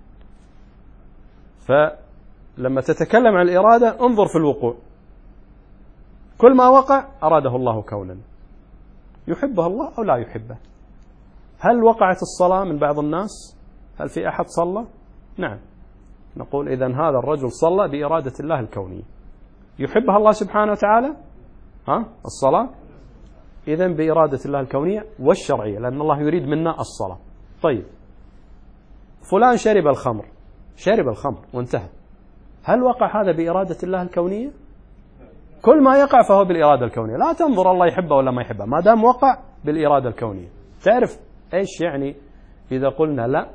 فلما تتكلم عن الإرادة انظر في الوقوع. كل ما وقع أراده الله كونا، يحبه الله أو لا يحبه. هل وقعت الصلاة من بعض الناس؟ هل في أحد صلى؟ نعم، نقول إذن هذا الرجل صلى بإرادة الله الكونية. يحبها الله سبحانه وتعالى الصلاة؟ إذن بإرادة الله الكونية والشرعية، لأن الله يريد منا الصلاة. طيب، فلان شرب الخمر وانتهى، هل وقع هذا بإرادة الله الكونية؟ كل ما يقع فهو بالإرادة الكونية. لا تنظر الله يحبه ولا ما يحبه، ما دام وقع بالإرادة الكونية. تعرف إيش يعني إذا قلنا لا؟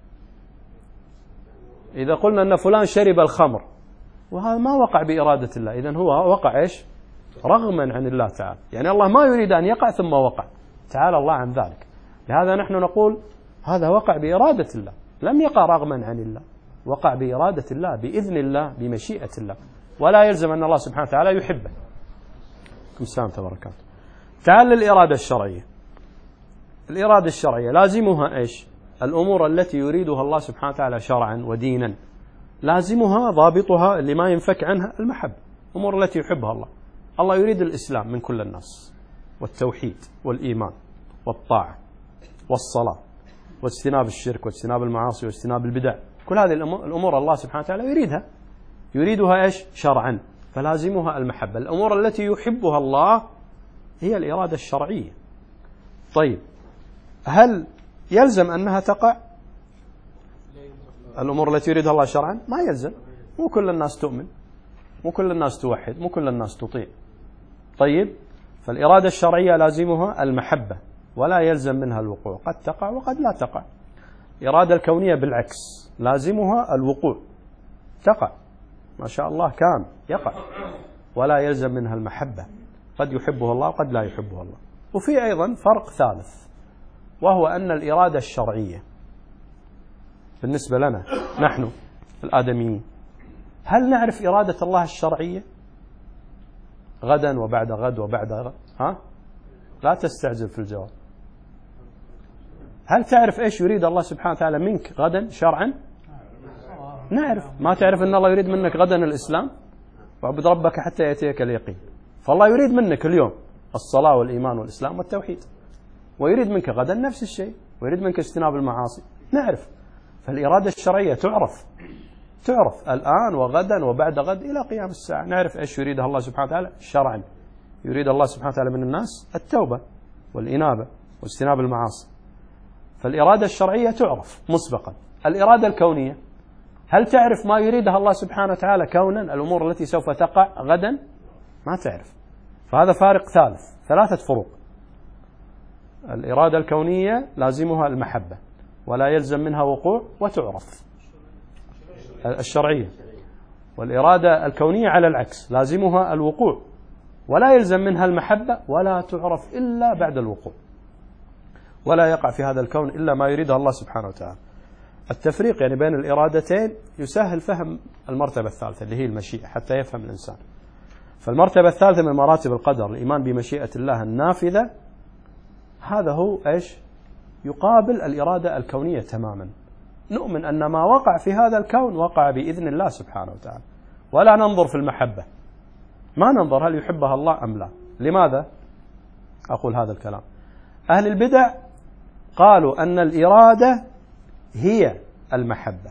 إذا قلنا أن فلان شرب الخمر وهذا ما وقع بإرادة الله، إذن هو وقع إيش؟ رغما عن الله تعالى. يعني الله ما يريد أن يقع ثم وقع، تعالى الله عن ذلك. لهذا نحن نقول هذا وقع بإرادة الله، لم يقع رغما عن الله، وقع بإرادة الله، بإذن الله، بمشيئة الله، ولا يلزم أن الله سبحانه وتعالى يحبه. السلام تبارك. تعال للإرادة الشرعية. الإرادة الشرعية لازمها إيش؟ الأمور التي يريدها الله سبحانه وتعالى شرعا ودينا، لازمها ضابطها اللي ما ينفك عنها المحبة. الأمور التي يحبها الله. الله يريد الإسلام من كل الناس، والتوحيد والإيمان والطاعة والصلاة واجتناب الشرك واجتناب المعاصي واجتناب البدع. كل هذه الأمور الله سبحانه وتعالى يريدها إيش؟ شرعا، فلازمها المحبة. الأمور التي يحبها الله هي الإرادة الشرعية. طيب، هل يلزم أنها تقع؟ الأمور التي يريدها الله شرعا ما يلزم. مو كل الناس تؤمن، مو كل الناس توحد، مو كل الناس تطيع. طيب، فالإرادة الشرعية لازمها المحبة، ولا يلزم منها الوقوع، قد تقع وقد لا تقع. الإرادة الكونية بالعكس، لازمها الوقوع، تقع ما شاء الله كان يقع، ولا يلزم منها المحبة، قد يحبه الله وقد لا يحبه الله. وفي أيضا فرق ثالث، وهو أن الإرادة الشرعية بالنسبة لنا نحن، الآدميين. هل نعرف إرادة الله الشرعية غدا وبعد غد وبعد غد؟ لا تستعجل في الجواب. هل تعرف إيش يريد الله سبحانه وتعالى منك غدا شرعا؟ نعرف. ما تعرف أن الله يريد منك غدا الإسلام؟ واعبد ربك حتى يأتيك اليقين. فالله يريد منك اليوم الصلاة والإيمان والإسلام والتوحيد، ويريد منك غدا نفس الشيء، ويريد منك اجتناب المعاصي. نعرف. فالإرادة الشرعية تعرف الآن وغدا وبعد غد إلى قيام الساعة. نعرف إيش يريدها الله سبحانه وتعالى شرعا. يريد الله سبحانه وتعالى من الناس التوبة والإنابة واجتناب المعاصي. فالإرادة الشرعية تعرف مسبقا. الإرادة الكونية، هل تعرف ما يريدها الله سبحانه وتعالى كونا، الأمور التي سوف تقع غدا؟ ما تعرف. فهذا فارق ثالث، 3 فروق. الإرادة الكونية لازمها المحبة ولا يلزم منها وقوع وتعرف الشرعية. والإرادة الكونية على العكس لازمها الوقوع ولا يلزم منها المحبة ولا تعرف إلا بعد الوقوع، ولا يقع في هذا الكون إلا ما يريده الله سبحانه وتعالى. التفريق يعني بين الإرادتين يسهل فهم المرتبة الثالثة اللي هي المشيئة حتى يفهم الإنسان. فالمرتبة الثالثة من مراتب القدر الإيمان بمشيئة الله النافذة. هذا هو إيش؟ يقابل الإرادة الكونية تماما. نؤمن أن ما وقع في هذا الكون وقع بإذن الله سبحانه وتعالى، ولا ننظر في المحبة، ما ننظر هل يحبها الله أم لا. لماذا أقول هذا الكلام؟ أهل البدع قالوا أن الإرادة هي المحبة.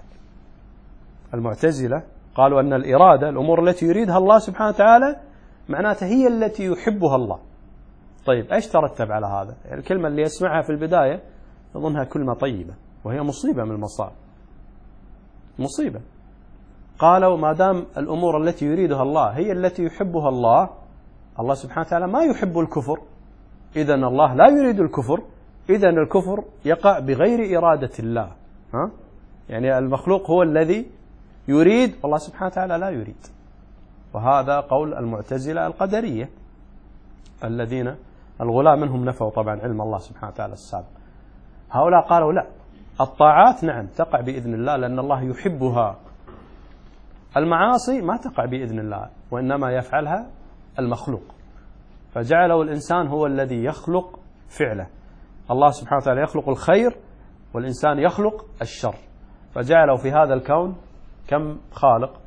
المعتزلة قالوا أن الإرادة الأمور التي يريدها الله سبحانه وتعالى معناتها هي التي يحبها الله. طيب إيش ترتب على هذا؟ الكلمة اللي يسمعها في البداية يظنها كلمة طيبة، وهي مصيبة من المصائب، مصيبة. قالوا ما دام الأمور التي يريدها الله هي التي يحبها الله، الله سبحانه وتعالى ما يحب الكفر، إذن الله لا يريد الكفر، إذن الكفر يقع بغير إرادة الله. يعني المخلوق هو الذي يريد والله سبحانه وتعالى لا يريد. وهذا قول المعتزلة القدرية الذين الغلاة منهم نفوا طبعا علم الله سبحانه وتعالى السابق. هؤلاء قالوا لا، الطاعات نعم تقع بإذن الله لأن الله يحبها، المعاصي ما تقع بإذن الله وإنما يفعلها المخلوق. فجعلوا الإنسان هو الذي يخلق فعله. الله سبحانه وتعالى يخلق الخير والإنسان يخلق الشر. فجعلوا في هذا الكون كم خالق؟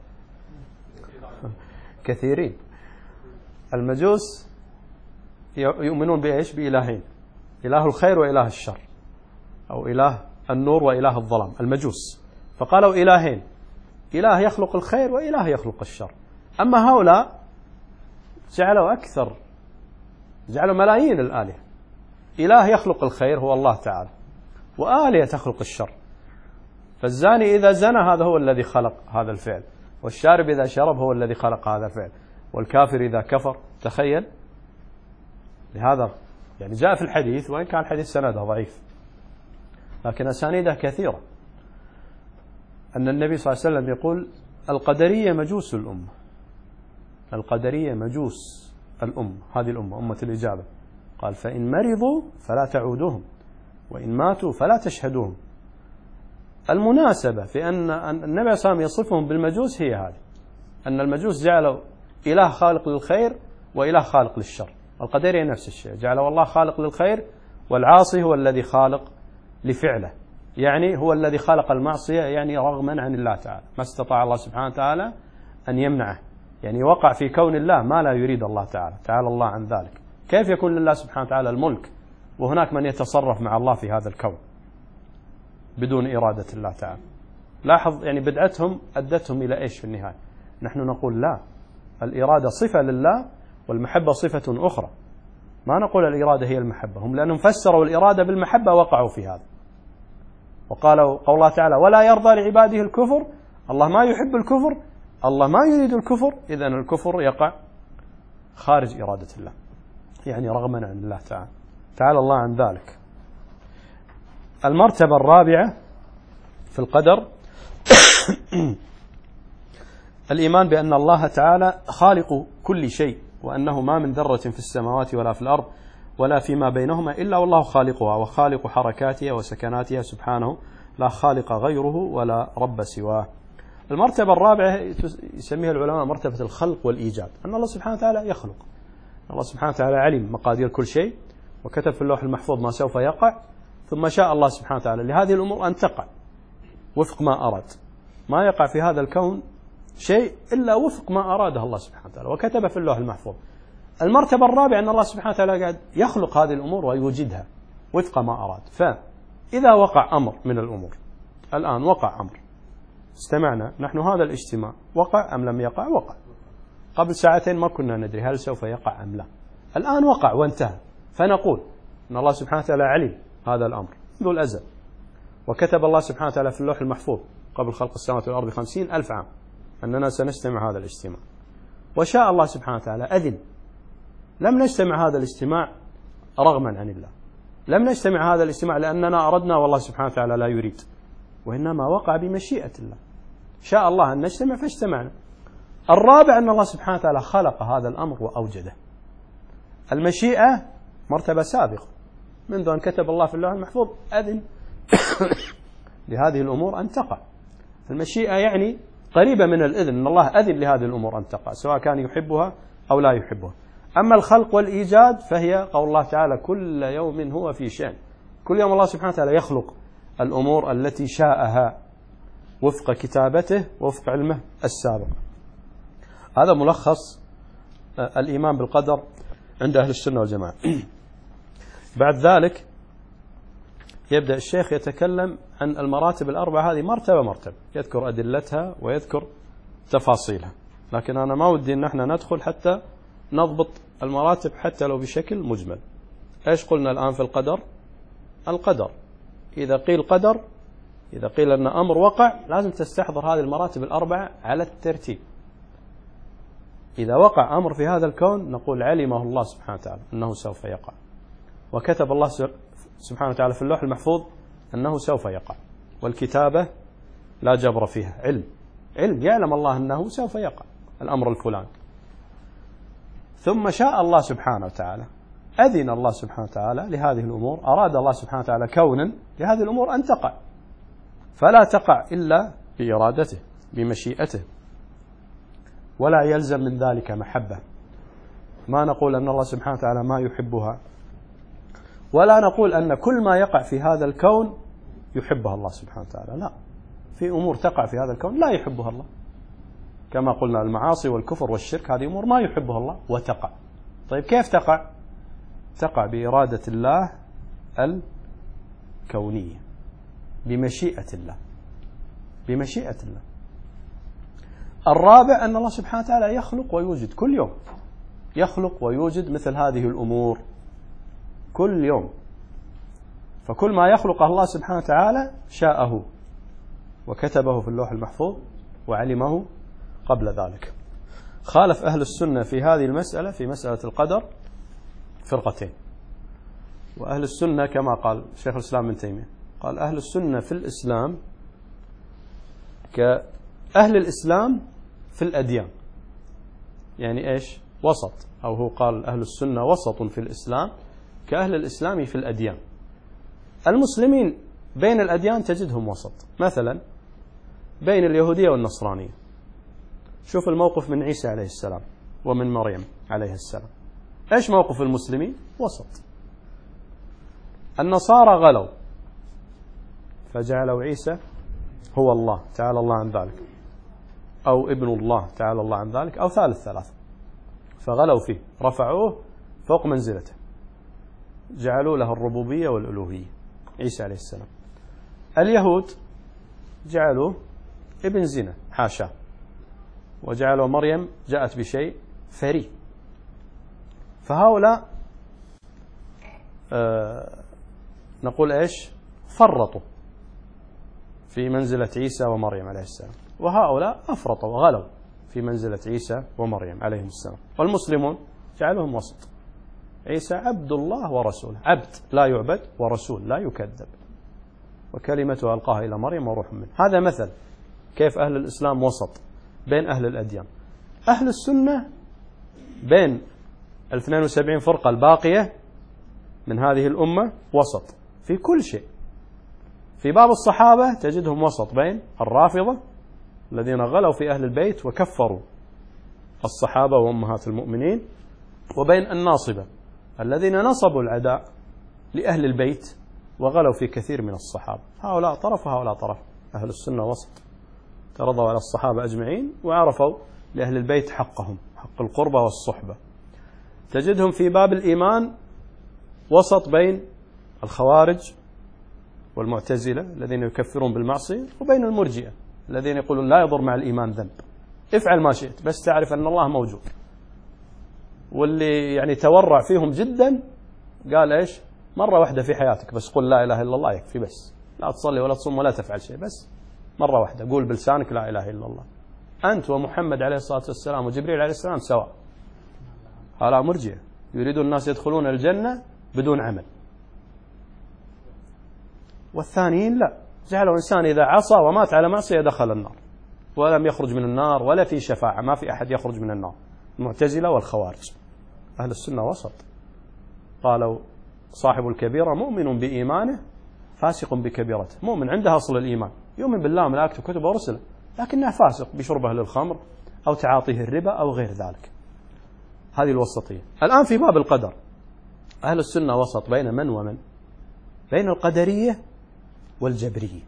كثيرين. المجوس يؤمنون بإيش؟ بإلهين، إله الخير وإله الشر، أو إله النور وإله الظلام، المجوس. فقالوا إلهين، إله يخلق الخير وإله يخلق الشر. أما هؤلاء جعلوا أكثر، جعلوا ملايين الآلهة. إله يخلق الخير هو الله تعالى، وآلهة تخلق الشر. فالزاني إذا زنى هذا هو الذي خلق هذا الفعل، والشارب إذا شرب هو الذي خلق هذا الفعل، والكافر إذا كفر. تخيل. لهذا يعني جاء في الحديث، وإن كان الحديث سنده ضعيف لكن أسانيده كثيرة، أن النبي صلى الله عليه وسلم يقول القدرية مجوس الأمة، القدرية مجوس الأمة، هذه الأمة أمة الإجابة. قال فإن مرضوا فلا تعودوهم، وإن ماتوا فلا تشهدوهم. المناسبة في أن النبي صلى الله عليه وسلم يصفهم بالمجوس هي هذه، أن المجوس جعلوا إله خالق للخير وإله خالق للشر. القدرية نفس الشيء، جعلوا الله خالق للخير والعاصي هو الذي خالق لفعله، يعني هو الذي خلق المعصية، يعني رغما عن الله تعالى، ما استطاع الله سبحانه وتعالى أن يمنعه، يعني وقع في كون الله ما لا يريد الله تعالى، تعالى الله عن ذلك. كيف يكون لله سبحانه وتعالى الملك وهناك من يتصرف مع الله في هذا الكون بدون إرادة الله تعالى؟ لاحظ يعني بدعتهم أدتهم إلى إيش في النهاية. نحن نقول لا، الإرادة صفة لله والمحبة صفة أخرى، ما نقول الإرادة هي المحبة. هم لأنهم فسروا الإرادة بالمحبة وقعوا في هذا، وقالوا قول الله تعالى ولا يرضى لعباده الكفر، الله ما يحب الكفر، الله ما يريد الكفر، إذن الكفر يقع خارج إرادة الله، يعني رغما عن الله تعالى، تعالى الله عن ذلك. المرتبة الرابعة في القدر الإيمان بأن الله تعالى خالق كل شيء، وأنه ما من ذرة في السماوات ولا في الأرض ولا فيما بينهما إلا والله خالقها وخالق حركاتها وسكناتها سبحانه، لا خالق غيره ولا رب سواه. المرتبة الرابعة يسميها العلماء مرتبة الخلق والإيجاد، أن الله سبحانه وتعالى يخلق. الله سبحانه وتعالى علم مقادير كل شيء وكتب في اللوح المحفوظ ما سوف يقع، ثم شاء الله سبحانه وتعالى لهذه الأمور أن تقع وفق ما أراد. ما يقع في هذا الكون شيء إلا وفق ما أراده الله سبحانه وتعالى وكتب في اللوح المحفوظ. المرتبة الرابعة أن الله سبحانه وتعالى قاعد يخلق هذه الأمور ويوجدها وفق ما أراد. فإذا وقع أمر من الأمور، الآن وقع أمر، استمعنا نحن هذا الاجتماع، وقع أم لم يقع؟ وقع. قبل ساعتين ما كنا ندري هل سوف يقع أم لا، الآن وقع وانتهى، فنقول أن الله سبحانه وتعالى علم هذا الأمر منذ الأزل، وكتب الله سبحانه وتعالى في اللوح المحفوظ قبل خلق السماوات والأرض 50,000 عام أننا سنجتمع هذا الاجتماع، وشاء الله سبحانه وتعالى أذن. لم نجتمع هذا الاجتماع رغما عن الله، لم نجتمع هذا الاجتماع لأننا أردنا والله سبحانه وتعالى لا يريد، وإنما وقع بمشيئة الله. شاء الله أن نجتمع فاجتمعنا. الرابع أن الله سبحانه وتعالى خلق هذا الأمر وأوجده. المشيئة مرتبة سابقة، منذ أن كتب الله في اللوح المحفوظ أذن لهذه الأمور أن تقع. المشيئة يعني قريبة من الإذن، أن الله أذن لهذه الأمور أن تقع سواء كان يحبها أو لا يحبها. أما الخلق والإيجاد فهي قول الله تعالى كل يوم هو في شأن. كل يوم الله سبحانه وتعالى يخلق الأمور التي شاءها وفق كتابته ووفق علمه السابق. هذا ملخص الإيمان بالقدر عند أهل السنة والجماعة. بعد ذلك يبدأ الشيخ يتكلم عن المراتب الأربعة، هذه مرتبة مرتبة يذكر أدلتها ويذكر تفاصيلها، لكن أنا ما ودي أن احنا ندخل حتى نضبط المراتب حتى لو بشكل مجمل. إيش قلنا الآن في القدر؟ القدر إذا قيل قدر، إذا قيل أن أمر وقع، لازم تستحضر هذه المراتب الأربعة على الترتيب. إذا وقع أمر في هذا الكون نقول علمه الله سبحانه وتعالى أنه سوف يقع، وكتب الله سبحانه وتعالى في اللوح المحفوظ أنه سوف يقع، والكتابة لا جبر فيها، علم يعلم الله أنه سوف يقع الأمر الفلاني. ثم شاء الله سبحانه وتعالى، أذن الله سبحانه وتعالى لهذه الأمور، أراد الله سبحانه وتعالى كونا لهذه الأمور أن تقع، فلا تقع إلا بإرادته بمشيئته، ولا يلزم من ذلك محبة. ما نقول أن الله سبحانه وتعالى ما يحبها، ولا نقول أن كل ما يقع في هذا الكون يحبها الله سبحانه وتعالى، لا، في أمور تقع في هذا الكون لا يحبها الله، كما قلنا المعاصي والكفر والشرك هذه أمور ما يحبها الله وتقع. طيب كيف تقع؟ تقع بإرادة الله الكونية بمشيئة الله، بمشيئة الله. الرابع أن الله سبحانه وتعالى يخلق ويوجد كل يوم، يخلق ويوجد مثل هذه الأمور كل يوم، فكل ما يخلق الله سبحانه وتعالى شاءه وكتبه في اللوح المحفوظ وعلمه قبل ذلك. خالف أهل السنة في هذه المسألة، في مسألة القدر، فرقتين. وأهل السنة كما قال شيخ الإسلام ابن تيمية، قال أهل السنة في الإسلام كأهل الإسلام في الأديان، يعني إيش؟ وسط، أو هو قال أهل السنة وسط في الإسلام كأهل الإسلام في الأديان. المسلمين بين الأديان تجدهم وسط، مثلا بين اليهودية والنصرانية. شوف الموقف من عيسى عليه السلام ومن مريم عليه السلام، إيش موقف المسلمين؟ وسط. النصارى غلوا فجعلوا عيسى هو الله تعالى الله عن ذلك، أو ابن الله تعالى الله عن ذلك، أو ثالث ثلاثة، فغلوا فيه، رفعوه فوق منزلته، جعلوا له الربوبية والألوهية عيسى عليه السلام. اليهود جعلوه ابن زنا حاشا، وجعلوا مريم جاءت بشيء فري. فهؤلاء نقول إيش؟ فرطوا في منزلة عيسى ومريم عليه السلام، وهؤلاء أفرطوا وغلوا في منزلة عيسى ومريم عليهم السلام. والمسلمون جعلهم وسط، عيسى عبد الله ورسوله، عبد لا يعبد ورسول لا يكذب، وكلمته ألقاها إلى مريم وروح منه. هذا مثل كيف أهل الإسلام وسط بين أهل الأديان. أهل السنة بين 72 فرقة الباقية من هذه الأمة وسط في كل شيء. في باب الصحابة تجدهم وسط بين الرافضة الذين غلوا في أهل البيت وكفروا الصحابة وأمهات المؤمنين، وبين الناصبة الذين نصبوا العداء لأهل البيت وغلوا في كثير من الصحابة. هؤلاء طرف وهؤلاء طرف. أهل السنة وسط، ترضوا على الصحابة أجمعين وعرفوا لأهل البيت حقهم، حق القربة والصحبة. تجدهم في باب الإيمان وسط بين الخوارج والمعتزلة الذين يكفرون بالمعصية، وبين المرجئة الذين يقولون لا يضر مع الإيمان ذنب، افعل ما شئت بس تعرف أن الله موجود. واللي يعني تورع فيهم جدا قال إيش؟ مرة واحدة في حياتك بس قل لا إله إلا الله يكفي، بس لا تصلي ولا تصوم ولا تفعل شيء، بس مرة واحدة قول بلسانك لا إله إلا الله. أنت ومحمد عليه الصلاة والسلام وجبريل عليه السلام سواء. هؤلاء مرجئة يريدون الناس يدخلون الجنة بدون عمل. والثانيين لا، جعلوا الإنسان إذا عصى ومات على معصية دخل النار ولم يخرج من النار ولا في شفاعة، ما في أحد يخرج من النار. المعتزلة والخوارج. أهل السنة وسط، قالوا صاحب الكبيرة مؤمن بإيمانه فاسق بكبيرته. مؤمن عنده أصل الإيمان، يؤمن بالله وملائكته وكتبه ورسله، لكنه فاسق بشربه للخمر أو تعاطيه الربا أو غير ذلك. هذه الوسطية. الآن في باب القدر أهل السنة وسط بين من ومن؟ بين القدرية والجبرية،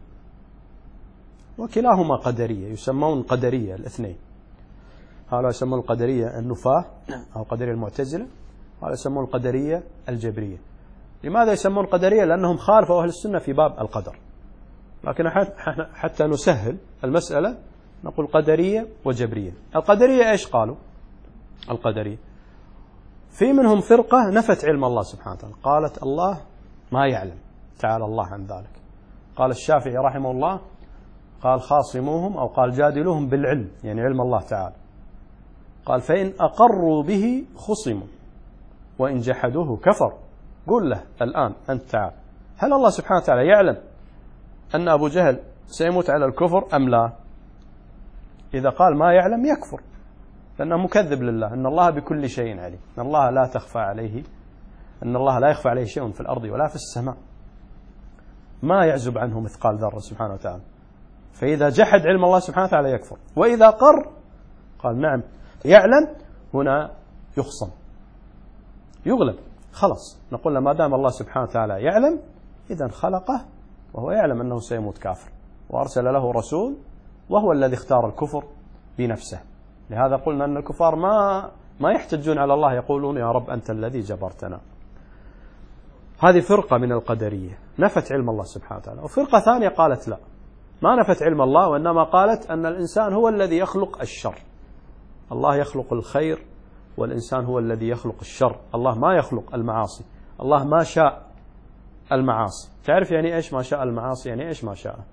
وكلاهما قدرية، يسمون قدرية الاثنين. هؤلاء يسمون القدرية النفاة أو قدرية المعتزلة، هؤلاء يسمون القدرية الجبرية. لماذا يسمون قدرية؟ لأنهم خالفوا أهل السنة في باب القدر، لكن حتى نسهل المسألة نقول قدرية وجبرية. القدرية إيش قالوا؟ القدرية في منهم فرقة نفت علم الله سبحانه وتعالى، قالت الله ما يعلم، تعالى الله عن ذلك. قال الشافعي رحمه الله قال خاصموهم أو قال جادلوهم بالعلم، يعني علم الله تعالى. قال فإن أقروا به خصموا وإن جحدوه كفر. قل له الآن أنت تعال، هل الله سبحانه وتعالى يعلم أن أبو جهل سيموت على الكفر أم لا؟ إذا قال ما يعلم يكفر، لأنه مكذب لله، أن الله بكل شيء عليم، أن الله لا تخفى عليه، أن الله لا يخفى عليه شيء في الأرض ولا في السماء، ما يعزب عنه مثقال ذرة سبحانه وتعالى. فإذا جحد علم الله سبحانه وتعالى يكفر. وإذا قر قال نعم يعلم، هنا يخصم يغلب، خلاص نقول ما دام الله سبحانه وتعالى يعلم إذن خلقه وهو يعلم أنه سيموت كافر، وأرسل له رسول وهو الذي اختار الكفر بنفسه. لهذا قلنا أن الكفار ما يحتجون على الله، يقولون يا رب أنت الذي جبرتنا. هذه فرقة من القدرية نفت علم الله سبحانه وتعالى. وفرقة ثانية قالت لا، ما نفت علم الله، وإنما قالت أن الإنسان هو الذي يخلق الشر، الله يخلق الخير والإنسان هو الذي يخلق الشر. الله ما يخلق المعاصي، الله ما شاء المعاصي. تعرف يعني إيش ما شاء المعاصي؟ يعني إيش ما شاء؟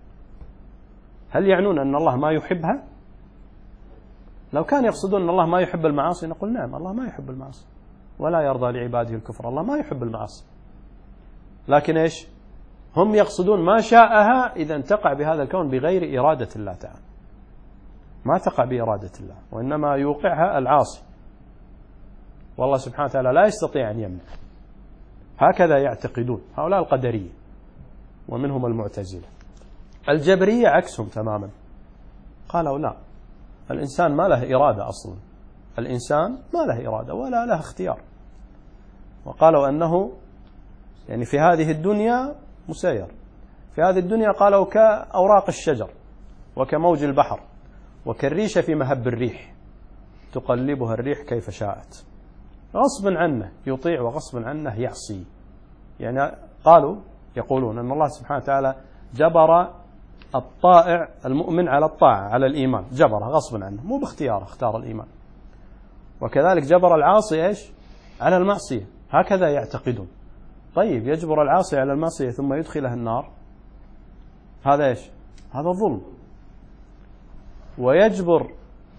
هل يعنون أن الله ما يحبها؟ لو كان يقصدون أن الله ما يحب المعاصي نقول نعم الله ما يحب المعاصي ولا يرضى لعباده الكفر، الله ما يحب المعاصي. لكن إيش هم يقصدون؟ ما شاءها إذا تقع بهذا الكون بغير إرادة الله تعالى، ما تقع بإرادة الله، وإنما يوقعها العاصي، والله سبحانه وتعالى لا يستطيع أن يمنع. هكذا يعتقدون هؤلاء القدرية، ومنهم المعتزلة. الجبرية عكسهم تماما، قالوا لا، الإنسان ما له إرادة أصلا، الإنسان ما له إرادة ولا له اختيار. وقالوا أنه يعني في هذه الدنيا مسير، في هذه الدنيا قالوا كأوراق الشجر وكموج البحر وكالريشة في مهب الريح تقلبها الريح كيف شاءت، غصب عنه يطيع وغصب عنه يعصي. يعني يقولون أن الله سبحانه وتعالى جبر الطائع المؤمن على الطاعة على الإيمان، جبره غصب عنه مو باختياره، اختار الإيمان. وكذلك جبر العاصي إيش؟ على المعصية، هكذا يعتقدون. طيب يجبر العاصي على المعصية ثم يدخله النار، هذا إيش؟ هذا ظلم. ويجبر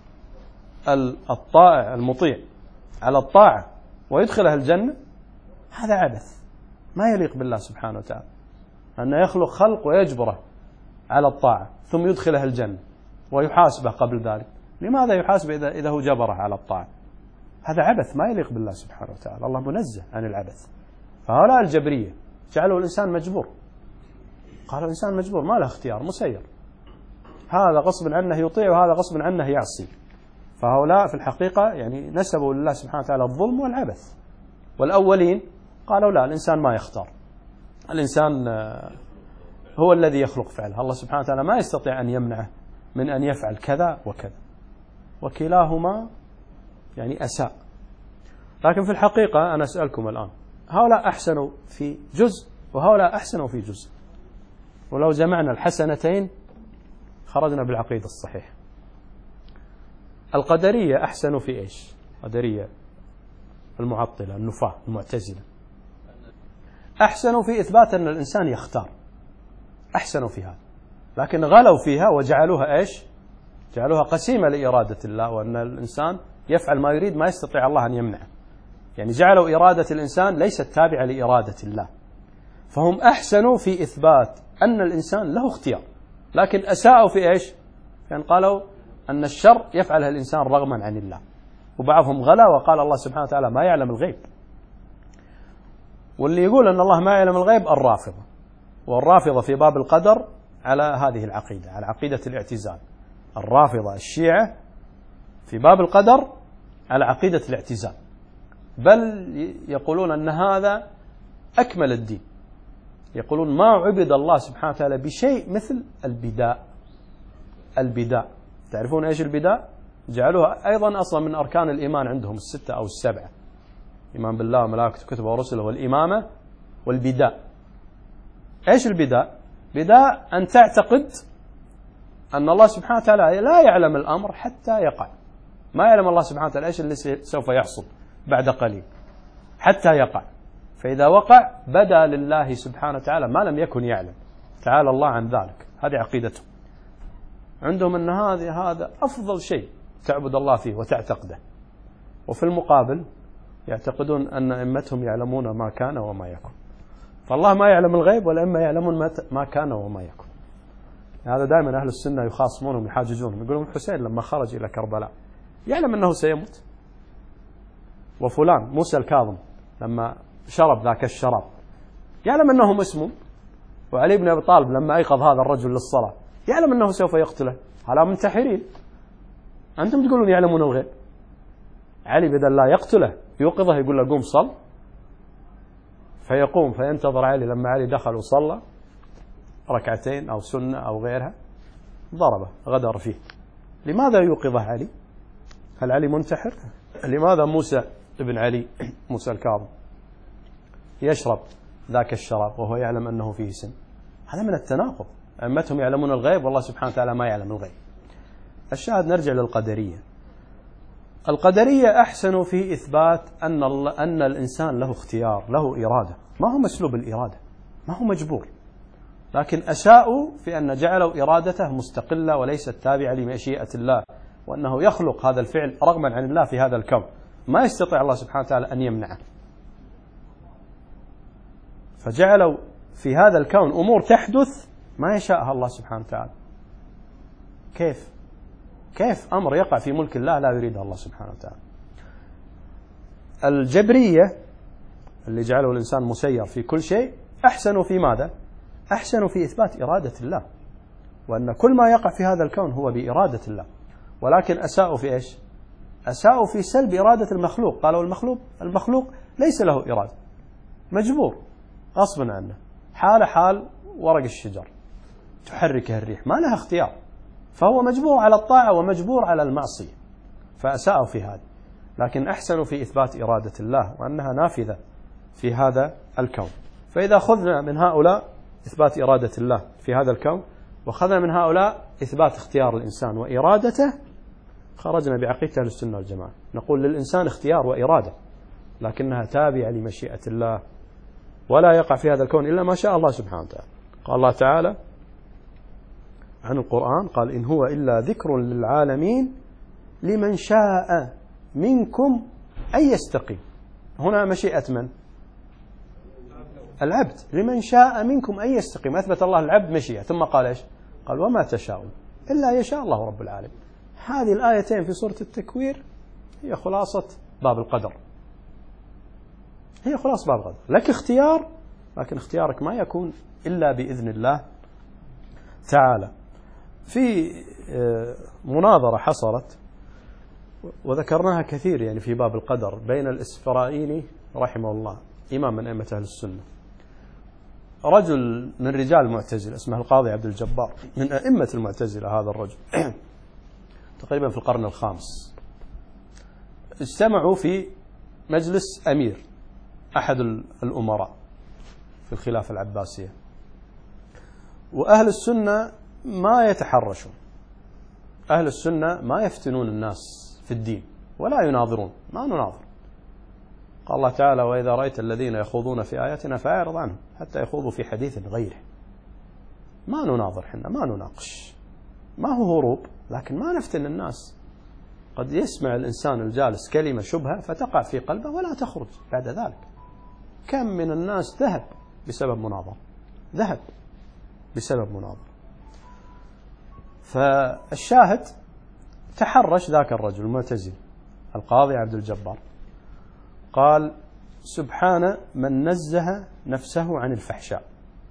الطائع المطيع على الطاعة ويدخله الجنة، هذا عبث ما يليق بالله سبحانه وتعالى، أن يخلق خلق ويجبره على الطاعة ثم يدخله الجنة ويحاسبه قبل ذلك. لماذا يحاسبه إذا هو جبره على الطاعة؟ هذا عبث ما يليق بالله سبحانه وتعالى، الله منزه عن العبث. فهؤلاء الجبرية جعلوا الإنسان مجبور، قالوا الإنسان مجبور ما له اختيار، مسير. هذا غصب عنه يطيع وهذا غصب عنه يعصي. فهؤلاء في الحقيقة يعني نسبوا لله سبحانه وتعالى الظلم والعبث. والأولين قالوا لا، الإنسان ما يختار، الإنسان هو الذي يخلق فعله، الله سبحانه وتعالى ما يستطيع أن يمنعه من أن يفعل كذا وكذا. وكلاهما يعني أساء. لكن في الحقيقة أنا أسألكم الآن، هؤلاء أحسنوا في جزء وهؤلاء أحسنوا في جزء، ولو جمعنا الحسنتين خرجنا بالعقيدة الصحيحة. القدرية أحسنوا في إيش؟ قدرية المعطلة النفاة المعتزلة أحسنوا في إثبات أن الإنسان يختار، أحسنوا في هذا، لكن غلوا فيها وجعلوها إيش؟ جعلوها قسيمة لإرادة الله، وأن الإنسان يفعل ما يريد، ما يستطيع الله أن يمنعه. يعني جعلوا إرادة الإنسان ليست تابعة لإرادة الله. فهم أحسنوا في إثبات أن الإنسان له اختيار، لكن أساءوا في إيش؟ كان قالوا أن الشر يفعلها الإنسان رغما عن الله. وبعضهم غلا وقال الله سبحانه وتعالى ما يعلم الغيب. واللي يقول أن الله ما يعلم الغيب الرافضة، والرافضة في باب القدر على هذه العقيدة، على عقيدة الاعتزال. الرافضة الشيعة في باب القدر على عقيدة الاعتزال، بل يقولون أن هذا أكمل الدين. يقولون ما عبد الله سبحانه وتعالى بشيء مثل البداء. البداء تعرفون إيش البداء؟ جعلوها أيضا أصلا من أركان الإيمان عندهم الستة أو السبعة، إيمان بالله وملائكته وكتبه ورسله والإمامة والبداء. إيش البداء؟ بداء أن تعتقد أن الله سبحانه وتعالى لا يعلم الأمر حتى يقع. ما يعلم الله سبحانه وتعالى إيش اللي سوف يحصل بعد قليل حتى يقع. فإذا وقع بدا لله سبحانه وتعالى ما لم يكن يعلم، تعالى الله عن ذلك. هذه عقيدتهم. عندهم أن هذا أفضل شيء تعبد الله فيه وتعتقده. وفي المقابل يعتقدون أن أئمتهم يعلمون ما كان وما يكون. فالله ما يعلم الغيب والأئمة يعلمون ما كان وما يكون. هذا دائما أهل السنة يخاصمونهم يحاججونهم، يقولون الحسين لما خرج إلى كربلاء يعلم أنه سيموت، وفلان موسى الكاظم لما شرب ذاك الشراب يعلم أنه مسموم، وعلي بن أبي طالب لما أيقظ هذا الرجل للصلاة يعلم أنه سوف يقتله. هؤلاء منتحرين. أنتم تقولون يعلمون الغيب. علي بدل لا يقتله يوقظه يقول له قوم صل، فيقوم فينتظر علي. لما علي دخل وصلى ركعتين أو سنة أو غيرها ضربه غدر فيه. لماذا يوقظه علي؟ هل علي منتحر؟ لماذا موسى ابن علي موسى الكاظم يشرب ذاك الشراب وهو يعلم أنه فيه سم؟ هذا من التناقض. أئمتهم يعلمون الغيب والله سبحانه وتعالى ما يعلم الغيب. الشاهد نرجع للقدرية. القدرية أحسنوا في إثبات أن الإنسان له اختيار، له إرادة، ما هو مسلوب الإرادة، ما هو مجبور، لكن أساءوا في أن جعلوا إرادته مستقلة وليست تابعة لمشيئة الله، وأنه يخلق هذا الفعل رغما عن الله في هذا الكون، ما يستطيع الله سبحانه وتعالى أن يمنعه. فجعلوا في هذا الكون أمور تحدث ما يشاءها الله سبحانه وتعالى. كيف أمر يقع في ملك الله لا يريدها الله سبحانه وتعالى؟ الجبرية اللي جعلوا الإنسان مسير في كل شيء أحسنوا في ماذا؟ أحسنوا في إثبات إرادة الله، وأن كل ما يقع في هذا الكون هو بإرادة الله. ولكن أساءوا في إيش؟ أساءوا في سلب إرادة المخلوق. قالوا المخلوق ليس له إرادة، مجبور غصبا عنه، حال ورق الشجر تحركه الريح، ما لها اختيار، فهو مجبور على الطاعة ومجبور على المعصية. فأساءوا في هذا، لكن أحسنوا في إثبات إرادة الله وأنها نافذة في هذا الكون. فإذا خذنا من هؤلاء إثبات إرادة الله في هذا الكون، وخذنا من هؤلاء إثبات اختيار الإنسان وإرادته، خرجنا بعقيدة أهل السنة والجماعة. نقول للإنسان اختيار وإرادة، لكنها تابعة لمشيئة الله، ولا يقع في هذا الكون إلا ما شاء الله سبحانه وتعالى. قال الله تعالى عن القرآن قال إن هو إلا ذكر للعالمين لمن شاء منكم أن يستقيم. هنا مشيئة من؟ العبد. لمن شاء منكم أن يستقيم، أثبت الله العبد مشيئة، ثم قال إيش؟ قال وما تشاءون إلا يشاء الله رب العالمين. هذه الآيتين في سورة التكوير هي خلاصة باب القدر، هي خلاصة باب القدر. لك اختيار، لكن اختيارك ما يكون إلا بإذن الله تعالى. في مناظرة حصلت وذكرناها كثير يعني في باب القدر بين الإسفرائيني رحمه الله إمام من أئمة أهل السنة، رجل من رجال المعتزلة اسمه القاضي عبد الجبار، من أئمة المعتزلة هذا الرجل تقريبا في القرن الخامس. اجتمعوا في مجلس أمير أحد الأمراء في الخلافة العباسية، وأهل السنة ما يتحرشون، أهل السنة ما يفتنون الناس في الدين ولا يناظرون، ما نناظر. قال الله تعالى: وإذا رأيت الذين يخوضون في آياتنا فأعرض عنهم حتى يخوضوا في حديث غيره. ما نناظر، حنا ما نناقش، ما هو هروب، لكن ما نفتن الناس. قد يسمع الإنسان الجالس كلمة شبهة فتقع في قلبه ولا تخرج بعد ذلك. كم من الناس ذهب بسبب مناظر، ذهب بسبب مناظر. فالشاهد تحرش ذاك الرجل المعتزل القاضي عبد الجبار، قال: سبحان من نزه نفسه عن الفحشاء،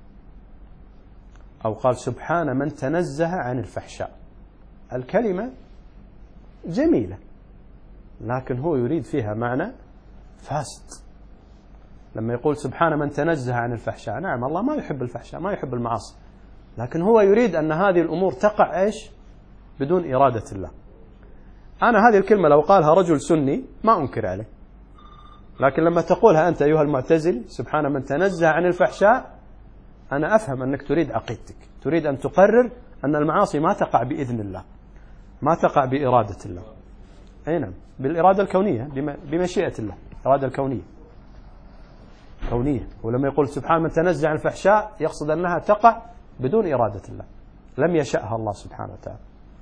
أو قال: سبحان من تنزه عن الفحشاء. الكلمة جميلة لكن هو يريد فيها معنى فاسد. لما يقول سبحان من تنزه عن الفحشاء، نعم الله ما يحب الفحشاء، ما يحب المعاصي، لكن هو يريد أن هذه الأمور تقع إيش؟ بدون إرادة الله. أنا هذه الكلمة لو قالها رجل سني ما أنكر عليه، لكن لما تقولها أنت أيها المعتزلي سبحان من تنزه عن الفحشاء، أنا أفهم أنك تريد عقيدتك، تريد أن تقرر أن المعاصي ما تقع بإذن الله، ما تقع بإرادة الله. أي نعم، بالإرادة الكونية، بمشيئة الله، الإرادة الكونية كونية. ولما يقول سبحان من تنزه عن الفحشاء يقصد أنها تقع بدون إرادة الله، لم يشأها الله سبحانه وتعالى.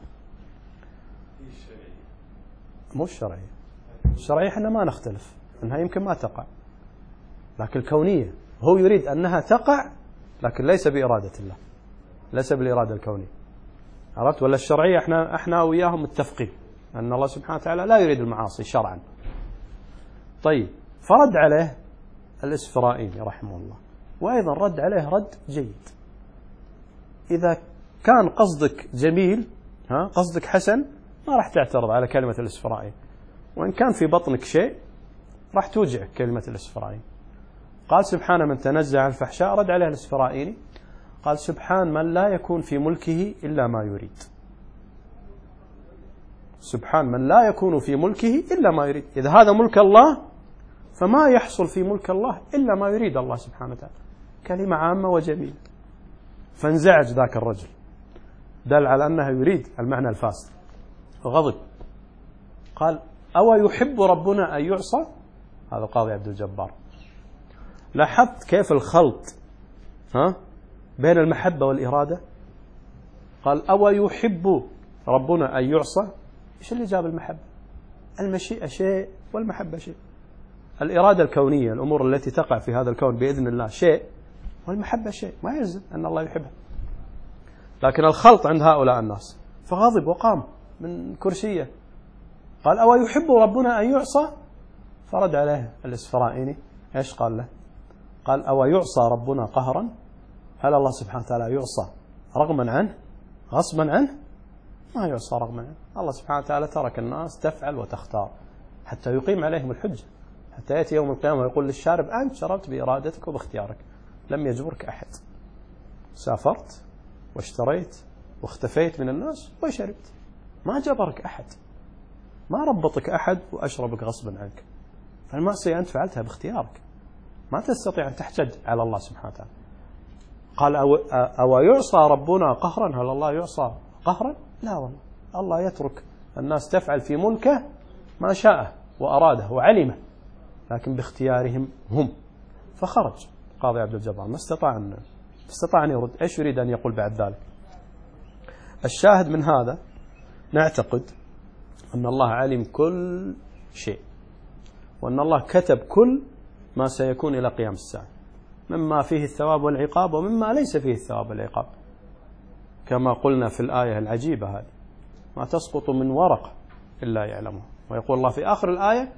مو الشرعية، الشرعية احنا ما نختلف أنها يمكن ما تقع، لكن الكونية هو يريد أنها تقع لكن ليس بإرادة الله، ليس بالإرادة الكونية. عرفت؟ ولا الشرعية احنا وياهم متفقين أن الله سبحانه وتعالى لا يريد المعاصي شرعا. طيب، فرد عليه الإسفرائيني رحمه الله، وأيضا رد عليه رد جيد. إذا كان قصدك جميل، قصدك حسن، ما راح تعترض على كلمة الإسفرائيني، وإن كان في بطنك شيء راح توجعك كلمة الإسفرائيني. قال سبحان من تنزه عن الفحشاء، رد عليه الإسفرائيني قال سبحان من لا يكون في ملكه إلا ما يريد. سبحان من لا يكون في ملكه إلا ما يريد. إذا هذا ملك الله فما يحصل في ملك الله إلا ما يريد الله سبحانه وتعالى. كلمة عامة وجميلة. فانزعج ذاك الرجل، دل على أنه يريد المعنى الفاسد، غضب. قال أو يحب ربنا أن يعصى؟ هذا القاضي عبد الجبار. لاحظت كيف الخلط بين المحبة والإرادة؟ قال أو يحب ربنا أن يعصى. إيش اللي جاب المحبة؟ المشيئة شيء والمحبة شيء. الإرادة الكونية، الأمور التي تقع في هذا الكون بإذن الله شيء، والمحبة شيء، ما يلزم أن الله يحبها. لكن الخلط عند هؤلاء الناس، فغضب وقام من كرسيه. قال أو يحب ربنا أن يعصى؟ فرد عليه الإسفرائيني إيش قال له؟ قال أو يعصى ربنا قهرا؟ هل الله سبحانه وتعالى يعصى رغما عنه غصبا عنه؟ ما يعصى رغما عنه. الله سبحانه وتعالى ترك الناس تفعل وتختار حتى يقيم عليهم الحجة، حتى يأتي يوم القيامة ويقول للشارب أنت شربت بإرادتك وباختيارك، لم يجبرك أحد. سافرت واشتريت واختفيت من الناس وشربت، ما جبرك أحد، ما ربطك أحد وأشربك غصبا عنك. فالمعصية أنت فعلتها باختيارك، ما تستطيع أن تحتج على الله سبحانه وتعالى. قال أو يعصى ربنا قهرا؟ هل الله يعصى قهرا؟ لا والله، الله يترك الناس تفعل في ملكه ما شاءه وأراده وعلمه، لكن باختيارهم هم. فخرج قاضي عبد الجبار، ما استطاع أن يرد. إيش يريد أن يقول بعد ذلك؟ الشاهد من هذا نعتقد أن الله علم كل شيء، وأن الله كتب كل ما سيكون إلى قيام الساعة، مما فيه الثواب والعقاب ومما ليس فيه الثواب والعقاب، كما قلنا في الآية العجيبة هذه: ما تسقط من ورقة إلا يعلمه. ويقول الله في آخر الآية: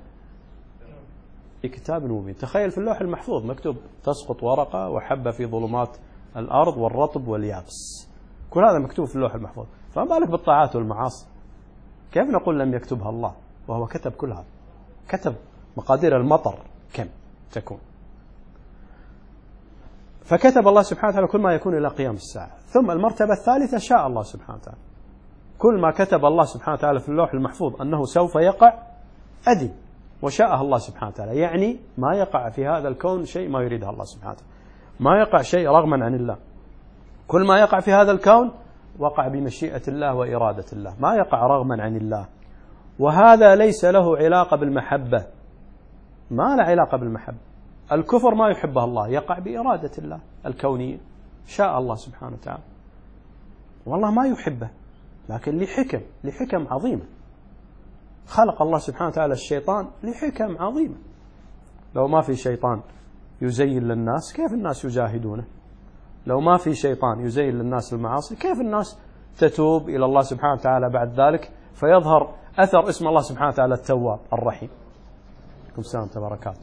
في كتاب مبين. تخيل في اللوح المحفوظ مكتوب تسقط ورقة وحبة في ظلمات الأرض والرطب واليابس. كل هذا مكتوب في اللوح المحفوظ، فما بالك بالطاعات والمعاصي؟ كيف نقول لم يكتبها الله وهو كتب كل هذا؟ كتب مقادير المطر كم تكون، فكتب الله سبحانه وتعالى كل ما يكون إلى قيام الساعة. ثم المرتبة الثالثة شاء الله سبحانه وتعالى، كل ما كتب الله سبحانه وتعالى في اللوح المحفوظ أنه سوف يقع أدم وشاءه الله سبحانه وتعالى، يعني ما يقع في هذا الكون شيء ما يريده الله سبحانه وتعالى، ما يقع شيء رغما عن الله. كل ما يقع في هذا الكون وقع بمشيئة الله وإرادة الله، ما يقع رغما عن الله. وهذا ليس له علاقة بالمحبة، ما له علاقة بالمحبة. الكفر ما يحبه الله، يقع بإرادة الله الكونية، شاء الله سبحانه وتعالى، والله ما يحبه لكن لحكم عظيمة. خلق الله سبحانه وتعالى الشيطان لحكم عظيمة. لو ما في شيطان يزين للناس كيف الناس يجاهدونه؟ لو ما في شيطان يزين للناس المعاصي كيف الناس تتوب إلى الله سبحانه وتعالى بعد ذلك فيظهر أثر اسم الله سبحانه وتعالى التواب الرحيم. عليكم السلام وبركاته.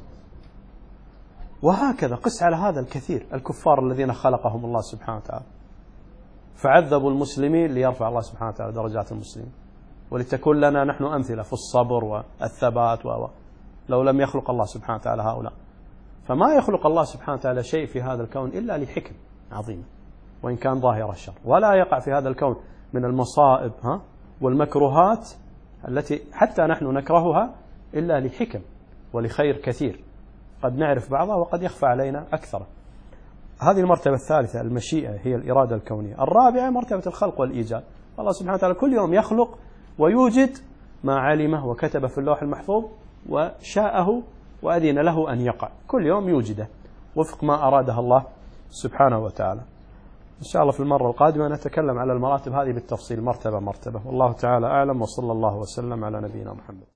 وهكذا قس على هذا الكثير، الكفار الذين خلقهم الله سبحانه وتعالى فعذبوا المسلمين ليرفع الله سبحانه وتعالى درجات المسلمين، ولتكون لنا نحن أمثلة في الصبر والثبات لو لم يخلق الله سبحانه وتعالى هؤلاء. فما يخلق الله سبحانه وتعالى شيء في هذا الكون إلا لحكم عظيمة وإن كان ظاهر الشر، ولا يقع في هذا الكون من المصائب والمكروهات التي حتى نحن نكرهها إلا لحكم ولخير كثير، قد نعرف بعضها وقد يخفى علينا أكثر. هذه المرتبة الثالثة المشيئة، هي الإرادة الكونية. الرابعة مرتبة الخلق والإيجاد، الله سبحانه وتعالى كل يوم يخلق ويوجد ما علمه وكتب في اللوح المحفوظ وشاءه وأذن له أن يقع، كل يوم يوجده وفق ما أراده الله سبحانه وتعالى. إن شاء الله في المرة القادمة نتكلم على المراتب هذه بالتفصيل مرتبة مرتبة، والله تعالى أعلم، وصلى الله وسلم على نبينا محمد.